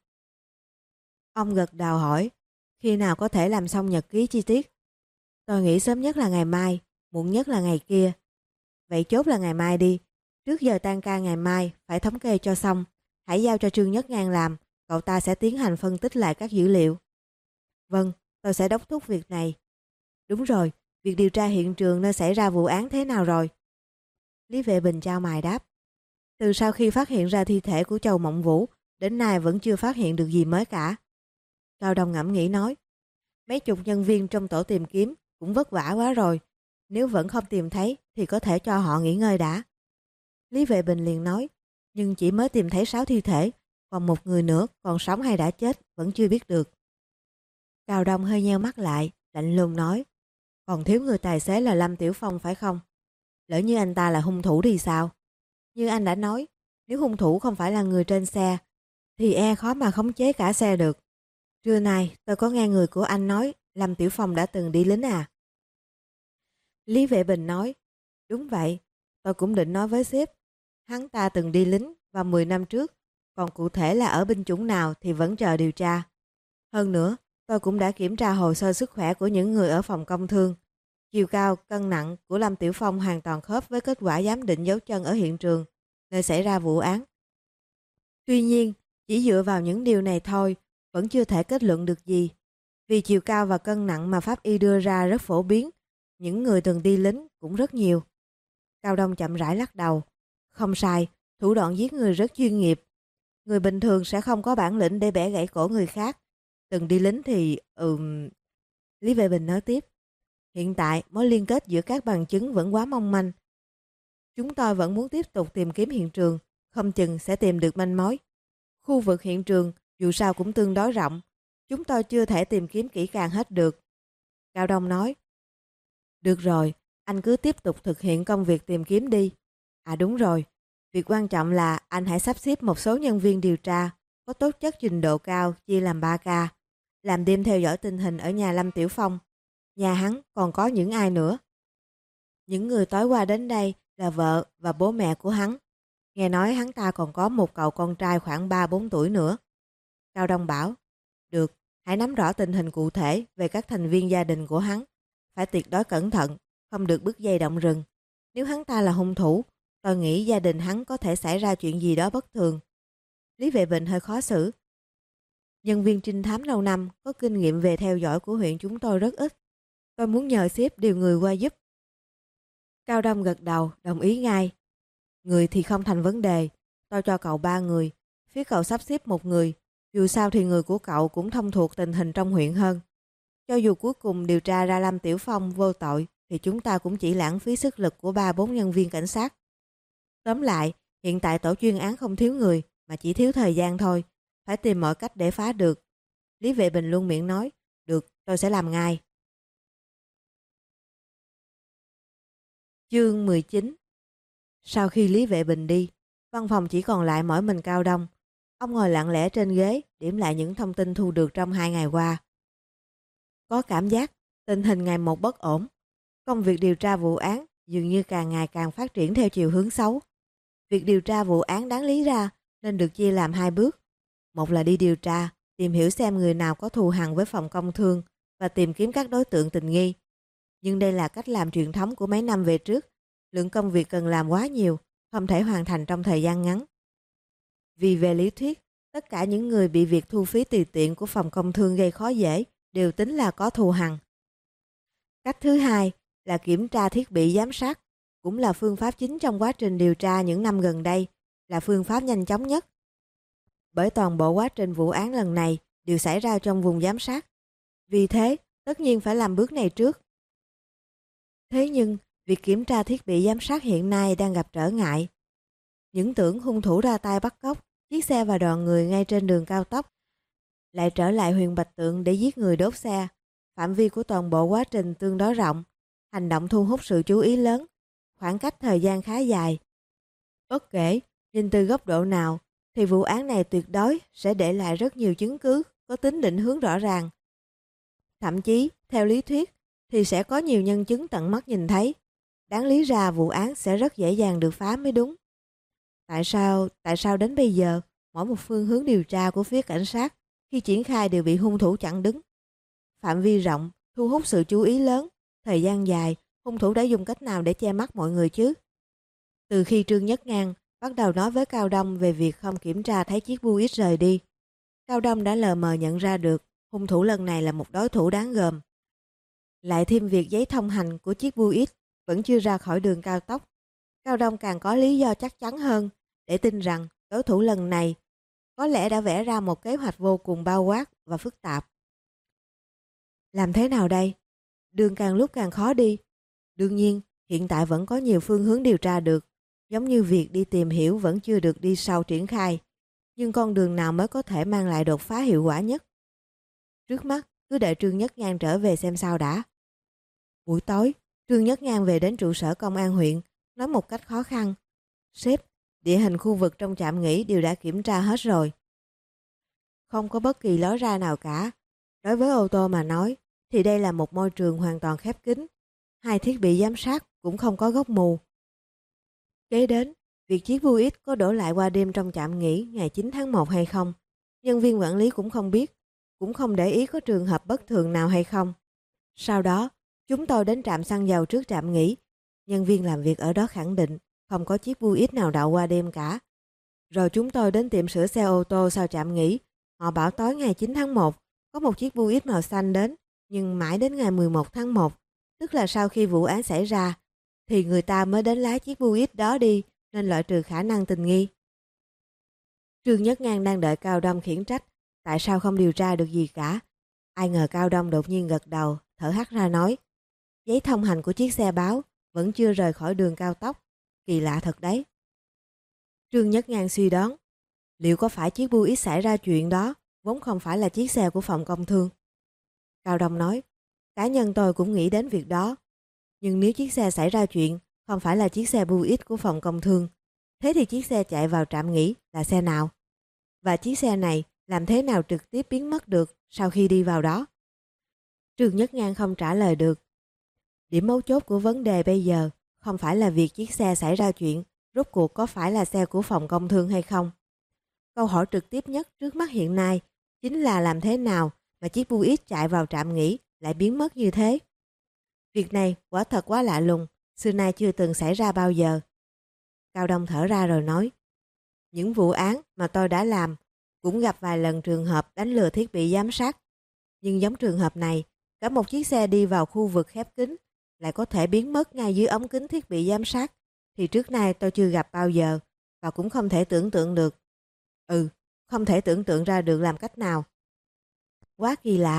Ông gật đầu hỏi, khi nào có thể làm xong nhật ký chi tiết? Tôi nghĩ sớm nhất là ngày mai, muộn nhất là ngày kia. Vậy chốt là ngày mai đi, trước giờ tan ca ngày mai phải thống kê cho xong. Hãy giao cho Trương Nhất Ngang làm, cậu ta sẽ tiến hành phân tích lại các dữ liệu. Vâng, tôi sẽ đốc thúc việc này. Đúng rồi, việc điều tra hiện trường nơi xảy ra vụ án thế nào rồi? Lý Vệ Bình chau mày đáp. Từ sau khi phát hiện ra thi thể của Châu Mộng Vũ, đến nay vẫn chưa phát hiện được gì mới cả. Cao Đông ngẫm nghĩ nói. Mấy chục nhân viên trong tổ tìm kiếm cũng vất vả quá rồi. Nếu vẫn không tìm thấy thì có thể cho họ nghỉ ngơi đã. Lý Vệ Bình liền nói. Nhưng chỉ mới tìm thấy 6 thi thể, còn một người nữa còn sống hay đã chết vẫn chưa biết được. Cao Đông hơi nheo mắt lại, lạnh lùng nói. Còn thiếu người tài xế là Lâm Tiểu Phong phải không? Lỡ như anh ta là hung thủ thì sao? Như anh đã nói, nếu hung thủ không phải là người trên xe, thì khó mà khống chế cả xe được. Trưa nay tôi có nghe người của anh nói Lâm Tiểu Phong đã từng đi lính à? Lý Vệ Bình nói, đúng vậy, tôi cũng định nói với sếp. Hắn ta từng đi lính vào 10 năm trước, còn cụ thể là ở binh chủng nào thì vẫn chờ điều tra. Hơn nữa, tôi cũng đã kiểm tra hồ sơ sức khỏe của những người ở phòng công thương. Chiều cao, cân nặng của Lâm Tiểu Phong hoàn toàn khớp với kết quả giám định dấu chân ở hiện trường, nơi xảy ra vụ án. Tuy nhiên, chỉ dựa vào những điều này thôi, vẫn chưa thể kết luận được gì. Vì chiều cao và cân nặng mà pháp y đưa ra rất phổ biến, những người từng đi lính cũng rất nhiều. Cao Đông chậm rãi lắc đầu. Không sai, thủ đoạn giết người rất chuyên nghiệp. Người bình thường sẽ không có bản lĩnh để bẻ gãy cổ người khác. Từng đi lính thì... Lý Vệ Bình nói tiếp. Hiện tại, mối liên kết giữa các bằng chứng vẫn quá mong manh. Chúng tôi vẫn muốn tiếp tục tìm kiếm hiện trường, không chừng sẽ tìm được manh mối. Khu vực hiện trường dù sao cũng tương đối rộng, chúng tôi chưa thể tìm kiếm kỹ càng hết được. Cao Đông nói. Được rồi, anh cứ tiếp tục thực hiện công việc tìm kiếm đi. À đúng rồi, việc quan trọng là anh hãy sắp xếp một số nhân viên điều tra có tố chất trình độ cao chia làm 3 ca, làm đêm theo dõi tình hình ở nhà Lâm Tiểu Phong. Nhà hắn còn có những ai nữa? Những người tối qua đến đây là vợ và bố mẹ của hắn. Nghe nói hắn ta còn có một cậu con trai khoảng 3-4 tuổi nữa. Cao Đông bảo, được, hãy nắm rõ tình hình cụ thể về các thành viên gia đình của hắn. Phải tuyệt đối cẩn thận, không được bứt dây động rừng. Nếu hắn ta là hung thủ, tôi nghĩ gia đình hắn có thể xảy ra chuyện gì đó bất thường. Lý Vệ Bình hơi khó xử. Nhân viên trinh thám lâu năm có kinh nghiệm về theo dõi của huyện chúng tôi rất ít. Tôi muốn nhờ sếp điều người qua giúp. Cao Đông gật đầu, đồng ý ngay. Người thì không thành vấn đề. Tôi cho cậu 3 người. Phía cậu sắp xếp một người. Dù sao thì người của cậu cũng thông thuộc tình hình trong huyện hơn. Cho dù cuối cùng điều tra ra Lâm Tiểu Phong vô tội thì chúng ta cũng chỉ lãng phí sức lực của 3-4 nhân viên cảnh sát. Tóm lại, hiện tại tổ chuyên án không thiếu người mà chỉ thiếu thời gian thôi, phải tìm mọi cách để phá được. Lý Vệ Bình luôn miệng nói, được, tôi sẽ làm ngay. Chương 19. Sau khi Lý Vệ Bình đi, văn phòng chỉ còn lại mỗi mình Cao Đông. Ông ngồi lặng lẽ trên ghế, điểm lại những thông tin thu được trong 2 ngày qua. Có cảm giác tình hình ngày một bất ổn. Công việc điều tra vụ án dường như càng ngày càng phát triển theo chiều hướng xấu. Việc điều tra vụ án đáng lý ra nên được chia làm 2 bước. Một là đi điều tra, tìm hiểu xem người nào có thù hằn với phòng công thương và tìm kiếm các đối tượng tình nghi. Nhưng đây là cách làm truyền thống của mấy năm về trước. Lượng công việc cần làm quá nhiều, không thể hoàn thành trong thời gian ngắn. Vì về lý thuyết, tất cả những người bị việc thu phí tùy tiện của phòng công thương gây khó dễ đều tính là có thù hằn. Cách thứ hai là kiểm tra thiết bị giám sát, cũng là phương pháp chính trong quá trình điều tra những năm gần đây, là phương pháp nhanh chóng nhất. Bởi toàn bộ quá trình vụ án lần này đều xảy ra trong vùng giám sát. Vì thế, tất nhiên phải làm bước này trước. Thế nhưng, việc kiểm tra thiết bị giám sát hiện nay đang gặp trở ngại. Những tưởng hung thủ ra tay bắt cóc chiếc xe và đoàn người ngay trên đường cao tốc, lại trở lại huyện Bạch Tượng để giết người đốt xe. Phạm vi của toàn bộ quá trình tương đối rộng, hành động thu hút sự chú ý lớn, khoảng cách thời gian khá dài. Bất kể nhìn từ góc độ nào thì vụ án này tuyệt đối sẽ để lại rất nhiều chứng cứ có tính định hướng rõ ràng. Thậm chí, theo lý thuyết thì sẽ có nhiều nhân chứng tận mắt nhìn thấy. Đáng lý ra vụ án sẽ rất dễ dàng được phá mới đúng. Tại sao đến bây giờ mỗi một phương hướng điều tra của phía cảnh sát khi triển khai đều bị hung thủ chặn đứng? Phạm vi rộng, thu hút sự chú ý lớn, thời gian dài, hung thủ đã dùng cách nào để che mắt mọi người chứ? Từ khi Trương Nhất Ngang bắt đầu nói với Cao Đông về việc không kiểm tra thấy chiếc Buick rời đi, Cao Đông đã lờ mờ nhận ra được hung thủ lần này là một đối thủ đáng gờm. Lại thêm việc giấy thông hành của chiếc Buick vẫn chưa ra khỏi đường cao tốc, Cao Đông càng có lý do chắc chắn hơn để tin rằng đối thủ lần này có lẽ đã vẽ ra một kế hoạch vô cùng bao quát và phức tạp. Làm thế nào đây? Đường càng lúc càng khó đi. Đương nhiên, hiện tại vẫn có nhiều phương hướng điều tra được, giống như việc đi tìm hiểu vẫn chưa được đi sâu triển khai. Nhưng con đường nào mới có thể mang lại đột phá hiệu quả nhất? Trước mắt, cứ đợi Trương Nhất Ngang trở về xem sao đã. Buổi tối, Trương Nhất Ngang về đến trụ sở công an huyện, nói một cách khó khăn. Sếp, địa hình khu vực trong trạm nghỉ đều đã kiểm tra hết rồi. Không có bất kỳ lối ra nào cả. Đối với ô tô mà nói, thì đây là một môi trường hoàn toàn khép kín. 2 thiết bị giám sát cũng không có góc mù. Kế đến, việc chiếc Buick có đổ lại qua đêm trong trạm nghỉ ngày 9 tháng 1 hay không, nhân viên quản lý cũng không biết, cũng không để ý có trường hợp bất thường nào hay không. Sau đó, chúng tôi đến trạm xăng dầu trước trạm nghỉ. Nhân viên làm việc ở đó khẳng định không có chiếc Buick nào đậu qua đêm cả. Rồi chúng tôi đến tiệm sửa xe ô tô sau trạm nghỉ. Họ bảo tối ngày 9 tháng 1 có một chiếc Buick màu xanh đến, nhưng mãi đến ngày 11 tháng 1, tức là sau khi vụ án xảy ra, thì người ta mới đến lái chiếc Buick đó đi, nên loại trừ khả năng tình nghi. Trương Nhất Ngang đang đợi Cao Đông khiển trách, tại sao không điều tra được gì cả. Ai ngờ Cao Đông đột nhiên gật đầu, thở hắt ra nói, giấy thông hành của chiếc xe báo vẫn chưa rời khỏi đường cao tốc, kỳ lạ thật đấy. Trương Nhất Ngang suy đoán, liệu có phải chiếc Buick xảy ra chuyện đó vốn không phải là chiếc xe của phòng công thương? Cao Đông nói, cá nhân tôi cũng nghĩ đến việc đó. Nhưng nếu chiếc xe xảy ra chuyện không phải là chiếc xe Buick của phòng công thương, thế thì chiếc xe chạy vào trạm nghỉ là xe nào? Và chiếc xe này làm thế nào trực tiếp biến mất được sau khi đi vào đó? Trương Nhất Ngang không trả lời được. Điểm mấu chốt của vấn đề bây giờ không phải là việc chiếc xe xảy ra chuyện rốt cuộc có phải là xe của phòng công thương hay không. Câu hỏi trực tiếp nhất trước mắt hiện nay chính là làm thế nào mà chiếc Buick chạy vào trạm nghỉ lại biến mất như thế. Việc này quả thật quá lạ lùng, xưa nay chưa từng xảy ra bao giờ. Cao Đông thở ra rồi nói, những vụ án mà tôi đã làm cũng gặp vài lần trường hợp đánh lừa thiết bị giám sát. Nhưng giống trường hợp này, cả một chiếc xe đi vào khu vực khép kín lại có thể biến mất ngay dưới ống kính thiết bị giám sát, thì trước nay tôi chưa gặp bao giờ và cũng không thể tưởng tượng được. Không thể tưởng tượng ra được làm cách nào. Quá kỳ lạ,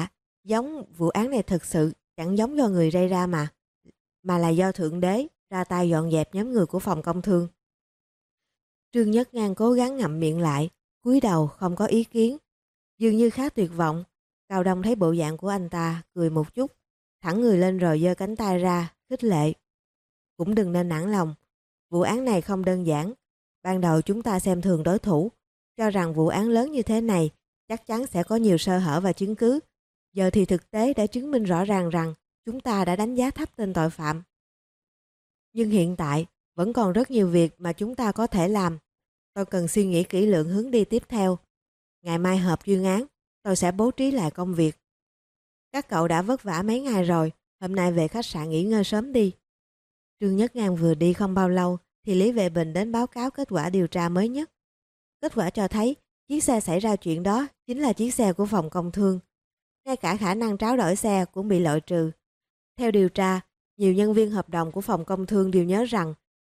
Giống vụ án này thực sự chẳng giống do người gây ra mà là do Thượng Đế ra tay dọn dẹp nhóm người của phòng công thương. Trương Nhất Ngang cố gắng ngậm miệng lại, cúi đầu không có ý kiến. Dường như khá tuyệt vọng. Cao Đông thấy bộ dạng của anh ta, cười một chút, thẳng người lên rồi giơ cánh tay ra, khích lệ. Cũng đừng nên nản lòng, vụ án này không đơn giản. Ban đầu chúng ta xem thường đối thủ, cho rằng vụ án lớn như thế này chắc chắn sẽ có nhiều sơ hở và chứng cứ. Giờ thì thực tế đã chứng minh rõ ràng rằng chúng ta đã đánh giá thấp tên tội phạm. Nhưng hiện tại vẫn còn rất nhiều việc mà chúng ta có thể làm. Tôi cần suy nghĩ kỹ lưỡng hướng đi tiếp theo. Ngày mai họp chuyên án, tôi sẽ bố trí lại công việc. Các cậu đã vất vả mấy ngày rồi, hôm nay về khách sạn nghỉ ngơi sớm đi. Trương Nhất Ngang vừa đi không bao lâu thì Lý Vệ Bình đến báo cáo kết quả điều tra mới nhất. Kết quả cho thấy chiếc xe xảy ra chuyện đó chính là chiếc xe của phòng công thương. Ngay cả khả năng tráo đổi xe cũng bị loại trừ. Theo điều tra, nhiều nhân viên hợp đồng của phòng công thương đều nhớ rằng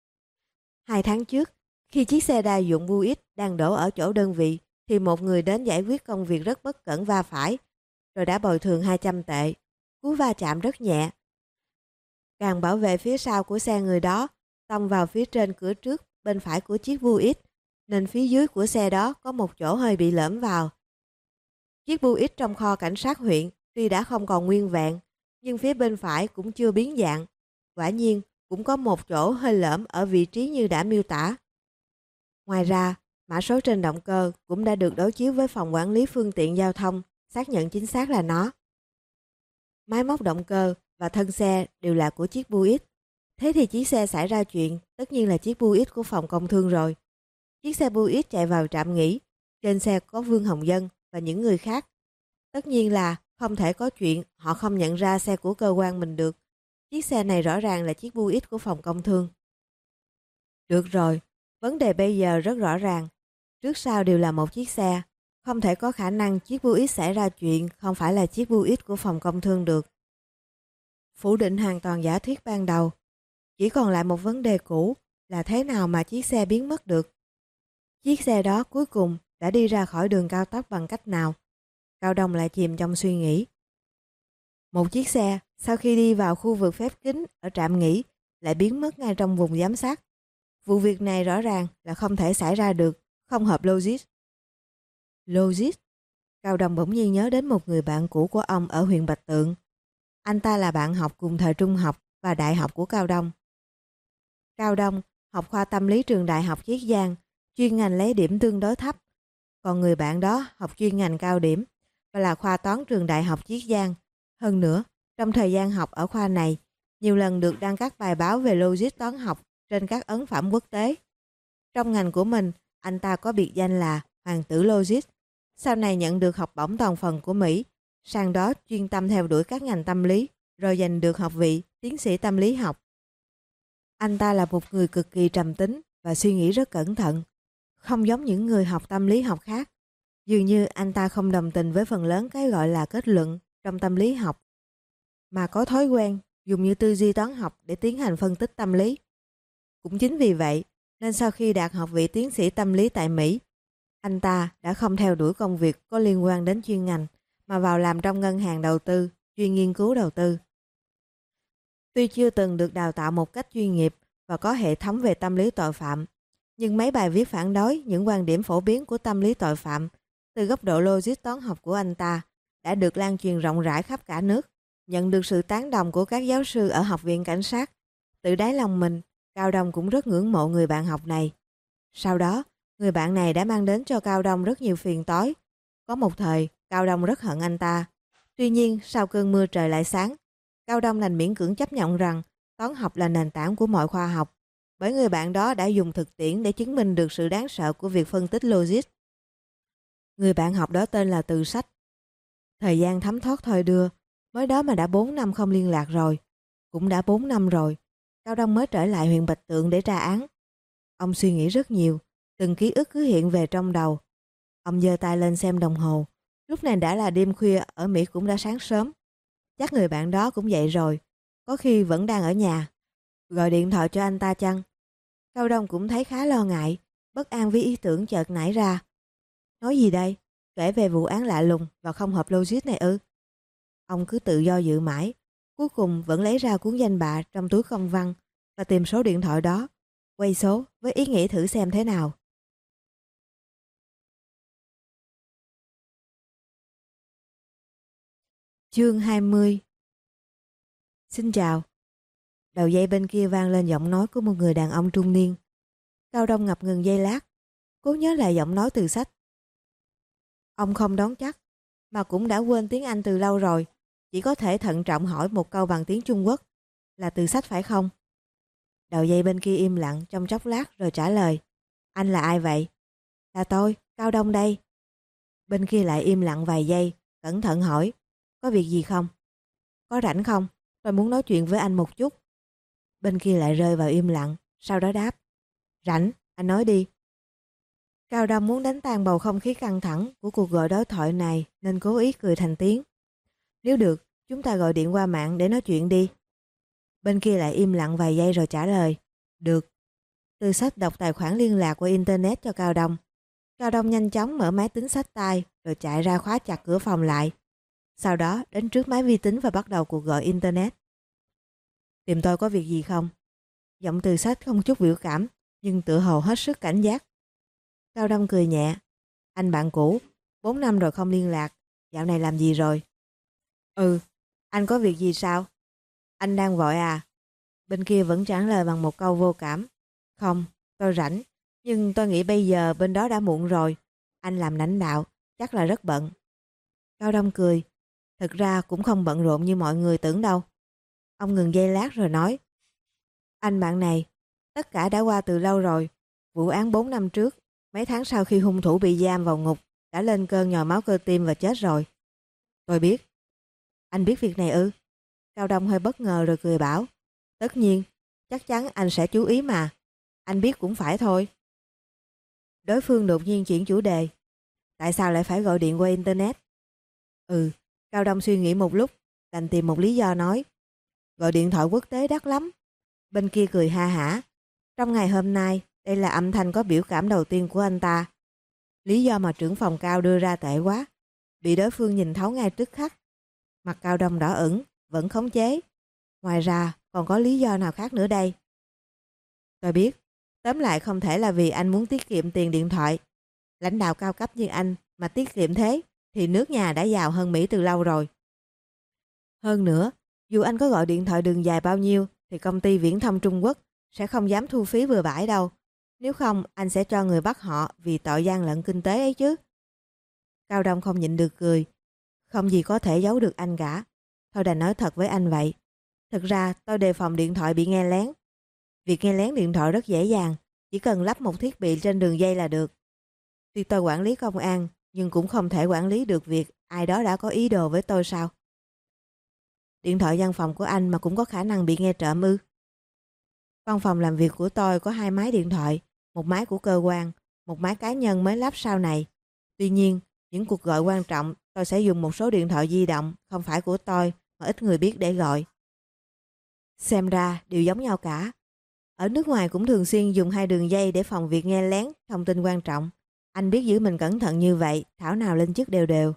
2 tháng trước, khi chiếc xe đa dụng Buick đang đổ ở chỗ đơn vị thì một người đến giải quyết công việc rất bất cẩn va phải, rồi đã bồi thường 200 tệ. Cú va chạm rất nhẹ. Càng bảo vệ phía sau của xe người đó tông vào phía trên cửa trước bên phải của chiếc Buick, nên phía dưới của xe đó có một chỗ hơi bị lõm vào. Chiếc Buick trong kho cảnh sát huyện tuy đã không còn nguyên vẹn, nhưng phía bên phải cũng chưa biến dạng. Quả nhiên, cũng có một chỗ hơi lõm ở vị trí như đã miêu tả. Ngoài ra, mã số trên động cơ cũng đã được đối chiếu với phòng quản lý phương tiện giao thông, xác nhận chính xác là nó. Máy móc động cơ và thân xe đều là của chiếc Buick. Thế thì chiếc xe xảy ra chuyện tất nhiên là chiếc Buick của phòng công thương rồi. Chiếc xe Buick chạy vào trạm nghỉ, trên xe có Vương Hồng Dân và những người khác. Tất nhiên là không thể có chuyện họ không nhận ra xe của cơ quan mình được. Chiếc xe này rõ ràng là chiếc Buick của phòng công thương. Được rồi, vấn đề bây giờ rất rõ ràng. Trước sau đều là một chiếc xe. Không thể có khả năng chiếc Buick xảy ra chuyện không phải là chiếc Buick của phòng công thương được. Phủ định hoàn toàn giả thuyết ban đầu. Chỉ còn lại một vấn đề cũ là thế nào mà chiếc xe biến mất được. Chiếc xe đó cuối cùng đã đi ra khỏi đường cao tốc bằng cách nào? Cao Đông lại chìm trong suy nghĩ. Một chiếc xe sau khi đi vào khu vực khép kín ở trạm nghỉ lại biến mất ngay trong vùng giám sát. Vụ việc này rõ ràng là không thể xảy ra được, không hợp logic. Logic? Cao Đông bỗng nhiên nhớ đến một người bạn cũ của ông ở huyện Bạch Tượng. Anh ta là bạn học cùng thời trung học và đại học của Cao Đông. Cao Đông học khoa tâm lý trường đại học Chiết Giang, chuyên ngành lấy điểm tương đối thấp. Còn người bạn đó học chuyên ngành cao điểm và là khoa toán trường đại học Chiết Giang. Hơn nữa, trong thời gian học ở khoa này, nhiều lần được đăng các bài báo về logic toán học trên các ấn phẩm quốc tế. Trong ngành của mình, anh ta có biệt danh là Hoàng tử Logic. Sau này nhận được học bổng toàn phần của Mỹ, sang đó chuyên tâm theo đuổi các ngành tâm lý, rồi giành được học vị tiến sĩ tâm lý học. Anh ta là một người cực kỳ trầm tính và suy nghĩ rất cẩn thận, không giống những người học tâm lý học khác. Dường như anh ta không đồng tình với phần lớn cái gọi là kết luận trong tâm lý học, mà có thói quen dùng như tư duy toán học để tiến hành phân tích tâm lý. Cũng chính vì vậy, nên sau khi đạt học vị tiến sĩ tâm lý tại Mỹ, anh ta đã không theo đuổi công việc có liên quan đến chuyên ngành, mà vào làm trong ngân hàng đầu tư, chuyên nghiên cứu đầu tư. Tuy chưa từng được đào tạo một cách chuyên nghiệp và có hệ thống về tâm lý tội phạm, nhưng mấy bài viết phản đối những quan điểm phổ biến của tâm lý tội phạm từ góc độ logic toán học của anh ta đã được lan truyền rộng rãi khắp cả nước, nhận được sự tán đồng của các giáo sư ở Học viện Cảnh sát. Từ đáy lòng mình, Cao Đông cũng rất ngưỡng mộ người bạn học này. Sau đó, người bạn này đã mang đến cho Cao Đông rất nhiều phiền toái. Có một thời, Cao Đông rất hận anh ta. Tuy nhiên, sau cơn mưa trời lại sáng, Cao Đông đành miễn cưỡng chấp nhận rằng toán học là nền tảng của mọi khoa học, bởi người bạn đó đã dùng thực tiễn để chứng minh được sự đáng sợ của việc phân tích logic. Người bạn học đó tên là Từ Sách. Thời gian thấm thoát thôi đưa, mới đó mà đã 4 năm không liên lạc rồi. Cũng đã 4 năm rồi, Cao Đông mới trở lại huyện Bạch Tượng để tra án. Ông suy nghĩ rất nhiều, từng ký ức cứ hiện về trong đầu. Ông giơ tay lên xem đồng hồ. Lúc này đã là đêm khuya, ở Mỹ cũng đã sáng sớm. Chắc người bạn đó cũng dậy rồi, có khi vẫn đang ở nhà. Gọi điện thoại cho anh ta chăng? Cao Đông cũng thấy khá lo ngại, bất an với ý tưởng chợt nảy ra. Nói gì đây? Kể về vụ án lạ lùng và không hợp logic này ư? Ông cứ tự do dự mãi, cuối cùng vẫn lấy ra cuốn danh bạ trong túi công văn và tìm số điện thoại đó, quay số với ý nghĩ thử xem thế nào. Chương 20. Xin chào. Đầu dây bên kia vang lên giọng nói của một người đàn ông trung niên. Cao Đông ngập ngừng giây lát, cố nhớ lại giọng nói từ sách. Ông không đoán chắc, mà cũng đã quên tiếng Anh từ lâu rồi, chỉ có thể thận trọng hỏi một câu bằng tiếng Trung Quốc. Là từ sách phải không? Đầu dây bên kia im lặng trong chốc lát rồi trả lời. Anh là ai vậy? Là tôi, Cao Đông đây. Bên kia lại im lặng vài giây, cẩn thận hỏi. Có việc gì không? Có rảnh không? Tôi muốn nói chuyện với anh một chút. Bên kia lại rơi vào im lặng, sau đó đáp. Rảnh, anh nói đi. Cao Đông muốn đánh tan bầu không khí căng thẳng của cuộc gọi đối thoại này nên cố ý cười thành tiếng. Nếu được, chúng ta gọi điện qua mạng để nói chuyện đi. Bên kia lại im lặng vài giây rồi trả lời. Được. Từ sách đọc tài khoản liên lạc qua Internet cho Cao Đông. Cao Đông nhanh chóng mở máy tính xách tay rồi chạy ra khóa chặt cửa phòng lại. Sau đó đến trước máy vi tính và bắt đầu cuộc gọi Internet. Tìm tôi có việc gì không? Giọng từ sách không chút biểu cảm nhưng tựa hồ hết sức cảnh giác. Cao Đông cười nhẹ. Anh bạn cũ, 4 năm rồi không liên lạc. Dạo này làm gì rồi? Anh có việc gì sao? Anh đang vội à? Bên kia vẫn trả lời bằng một câu vô cảm. Không, tôi rảnh. Nhưng tôi nghĩ bây giờ bên đó đã muộn rồi. Anh làm lãnh đạo, chắc là rất bận. Cao Đông cười. Thực ra cũng không bận rộn như mọi người tưởng đâu. Ông ngừng giây lát rồi nói. Anh bạn này, tất cả đã qua từ lâu rồi. Vụ án 4 năm trước, mấy tháng sau khi hung thủ bị giam vào ngục, đã lên cơn nhồi máu cơ tim và chết rồi. Tôi biết. Anh biết việc này ư? Cao Đông hơi bất ngờ rồi cười bảo. Tất nhiên, chắc chắn anh sẽ chú ý mà. Anh biết cũng phải thôi. Đối phương đột nhiên chuyển chủ đề. Tại sao lại phải gọi điện qua Internet? Cao Đông suy nghĩ một lúc, đành tìm một lý do nói. Gọi điện thoại quốc tế đắt lắm. Bên kia cười ha hả. Trong ngày hôm nay, đây là âm thanh có biểu cảm đầu tiên của anh ta. Lý do mà trưởng phòng Cao đưa ra tệ quá. Bị đối phương nhìn thấu ngay tức khắc. Mặt Cao Đông đỏ ửng, vẫn khống chế. Ngoài ra, còn có lý do nào khác nữa đây? Tôi biết. Tóm lại không thể là vì anh muốn tiết kiệm tiền điện thoại. Lãnh đạo cao cấp như anh mà tiết kiệm thế thì nước nhà đã giàu hơn Mỹ từ lâu rồi. Hơn nữa, dù anh có gọi điện thoại đường dài bao nhiêu thì công ty viễn thông Trung Quốc sẽ không dám thu phí bừa bãi đâu. Nếu không, anh sẽ cho người bắt họ vì tội gian lận kinh tế ấy chứ. Cao Đông không nhịn được cười. Không gì có thể giấu được anh cả. Thôi đành nói thật với anh vậy. Thực ra tôi đề phòng điện thoại bị nghe lén. Việc nghe lén điện thoại rất dễ dàng. Chỉ cần lắp một thiết bị trên đường dây là được. Tuy tôi quản lý công an, nhưng cũng không thể quản lý được việc ai đó đã có ý đồ với tôi sao? Điện thoại văn phòng của anh mà cũng có khả năng bị nghe trộm ư? Văn phòng làm việc của tôi có 2 máy điện thoại, một máy của cơ quan, một máy cá nhân mới lắp sau này. Tuy nhiên, những cuộc gọi quan trọng tôi sẽ dùng một số điện thoại di động không phải của tôi mà ít người biết để gọi. Xem ra đều giống nhau cả. Ở nước ngoài cũng thường xuyên dùng 2 đường dây để phòng việc nghe lén thông tin quan trọng. Anh biết giữ mình cẩn thận như vậy, thảo nào lên chức đều đều.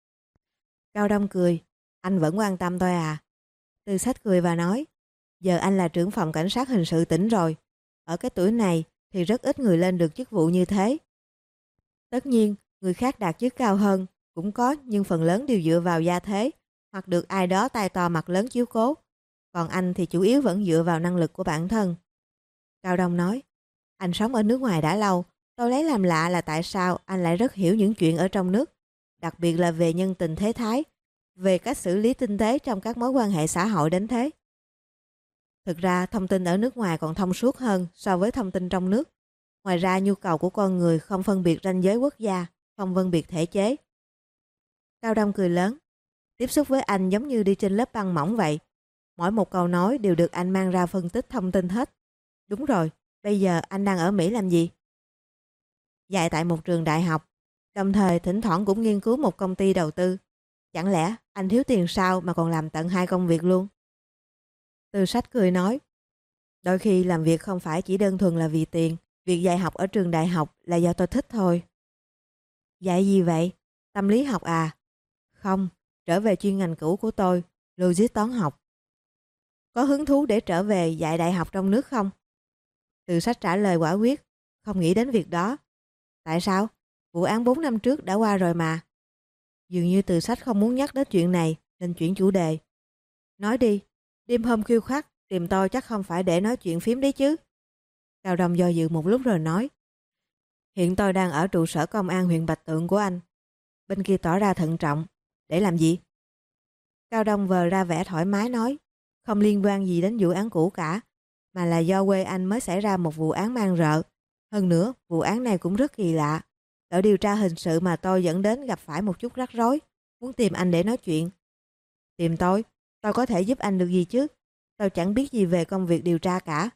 Cao Đông cười. Anh vẫn quan tâm tôi à? Từ sách cười và nói. Giờ anh là trưởng phòng cảnh sát hình sự tỉnh rồi. Ở cái tuổi này thì rất ít người lên được chức vụ như thế. Tất nhiên, người khác đạt chức cao hơn cũng có, nhưng phần lớn đều dựa vào gia thế hoặc được ai đó tay to mặt lớn chiếu cố. Còn anh thì chủ yếu vẫn dựa vào năng lực của bản thân. Cao Đông nói. Anh sống ở nước ngoài đã lâu. Tôi lấy làm lạ là tại sao anh lại rất hiểu những chuyện ở trong nước, đặc biệt là về nhân tình thế thái, về cách xử lý tinh tế trong các mối quan hệ xã hội đến thế. Thực ra thông tin ở nước ngoài còn thông suốt hơn so với thông tin trong nước. Ngoài ra nhu cầu của con người không phân biệt ranh giới quốc gia, không phân biệt thể chế. Cao Đông cười lớn. Tiếp xúc với anh giống như đi trên lớp băng mỏng vậy. Mỗi một câu nói đều được anh mang ra phân tích thông tin hết. Đúng rồi, bây giờ anh đang ở Mỹ làm gì? Dạy tại một trường đại học, đồng thời thỉnh thoảng cũng nghiên cứu một công ty đầu tư. Chẳng lẽ anh thiếu tiền sao mà còn làm tận 2 công việc luôn? Từ sách cười nói. Đôi khi làm việc không phải chỉ đơn thuần là vì tiền. Việc dạy học ở trường đại học là do tôi thích thôi. Dạy gì vậy? Tâm lý học à? Không, trở về chuyên ngành cũ của tôi, logic toán học. Có hứng thú để trở về dạy đại học trong nước không? Từ Sách trả lời quả quyết, không nghĩ đến việc đó. Tại sao? Vụ án 4 năm trước đã qua rồi mà. Dường như Từ Sách không muốn nhắc đến chuyện này nên chuyển chủ đề. Nói đi, đêm hôm khuya khoắt tìm tôi chắc không phải để nói chuyện phím đấy chứ. Cao Đông do dự một lúc rồi nói. Hiện tôi đang ở trụ sở công an huyện Bạch Tượng của anh. Bên kia tỏ ra thận trọng. Để làm gì? Cao Đông vờ ra vẻ thoải mái nói. Không liên quan gì đến vụ án cũ cả, mà là do quê anh mới xảy ra một vụ án man rợ. Hơn nữa, vụ án này cũng rất kỳ lạ. Đội điều tra hình sự mà tôi dẫn đến gặp phải một chút rắc rối, muốn tìm anh để nói chuyện. Tìm tôi có thể giúp anh được gì chứ? Tôi chẳng biết gì về công việc điều tra cả.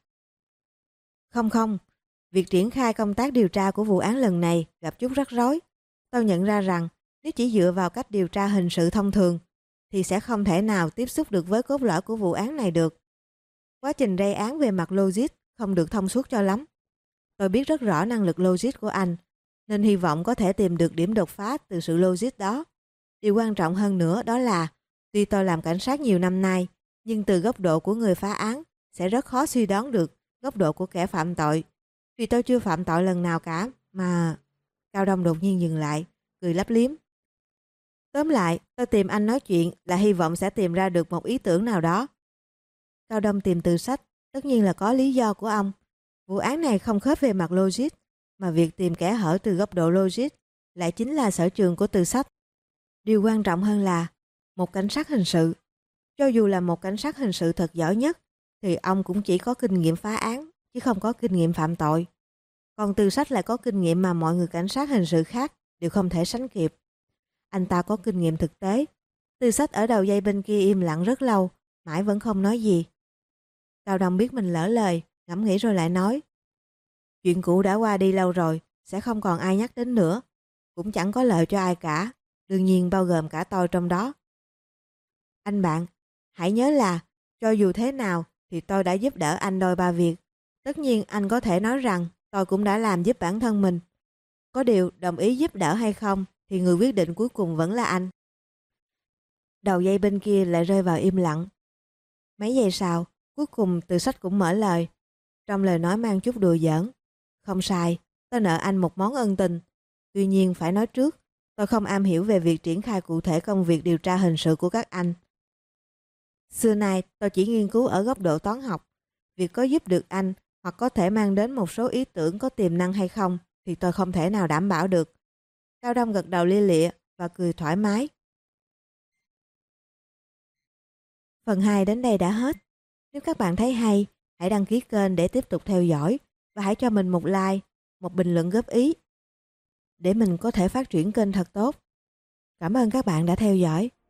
Không, việc triển khai công tác điều tra của vụ án lần này gặp chút rắc rối. Tôi nhận ra rằng nếu chỉ dựa vào cách điều tra hình sự thông thường thì sẽ không thể nào tiếp xúc được với cốt lõi của vụ án này được. Quá trình gây án về mặt logic không được thông suốt cho lắm. Tôi biết rất rõ năng lực logic của anh, nên hy vọng có thể tìm được điểm đột phá từ sự logic đó. Điều quan trọng hơn nữa đó là, tuy tôi làm cảnh sát nhiều năm nay, nhưng từ góc độ của người phá án sẽ rất khó suy đoán được góc độ của kẻ phạm tội. Vì tôi chưa phạm tội lần nào cả mà... Cao Đông đột nhiên dừng lại, cười lấp liếm. Tóm lại, tôi tìm anh nói chuyện là hy vọng sẽ tìm ra được một ý tưởng nào đó. Cao Đông tìm Từ Sách, tất nhiên là có lý do của ông. Vụ án này không khớp về mặt logic, mà việc tìm kẽ hở từ góc độ logic lại chính là sở trường của Từ Sách. Điều quan trọng hơn là, một cảnh sát hình sự, cho dù là một cảnh sát hình sự thật giỏi nhất, thì ông cũng chỉ có kinh nghiệm phá án, chứ không có kinh nghiệm phạm tội. Còn Từ Sách lại có kinh nghiệm mà mọi người cảnh sát hình sự khác đều không thể sánh kịp. Anh ta có kinh nghiệm thực tế. Từ Sách ở đầu dây bên kia im lặng rất lâu, mãi vẫn không nói gì. Cao Đông biết mình lỡ lời, ngẫm nghĩ rồi lại nói. Chuyện cũ đã qua đi lâu rồi, sẽ không còn ai nhắc đến nữa. Cũng chẳng có lợi cho ai cả, đương nhiên bao gồm cả tôi trong đó. Anh bạn, hãy nhớ là, cho dù thế nào thì tôi đã giúp đỡ anh đôi ba việc. Tất nhiên anh có thể nói rằng tôi cũng đã làm giúp bản thân mình. Có điều đồng ý giúp đỡ hay không thì người quyết định cuối cùng vẫn là anh. Đầu dây bên kia lại rơi vào im lặng. Mấy giây sau, cuối cùng Từ Sách cũng mở lời. Trong lời nói mang chút đùa giỡn. Không sai, tôi nợ anh một món ân tình. Tuy nhiên phải nói trước, tôi không am hiểu về việc triển khai cụ thể công việc điều tra hình sự của các anh. Xưa nay tôi chỉ nghiên cứu ở góc độ toán học. Việc có giúp được anh hoặc có thể mang đến một số ý tưởng có tiềm năng hay không thì tôi không thể nào đảm bảo được. Cao Đông gật đầu lia lịa và cười thoải mái. Phần 2 đến đây đã hết. Nếu các bạn thấy hay, hãy đăng ký kênh để tiếp tục theo dõi và hãy cho mình một like, một bình luận góp ý để mình có thể phát triển kênh thật tốt. Cảm ơn các bạn đã theo dõi.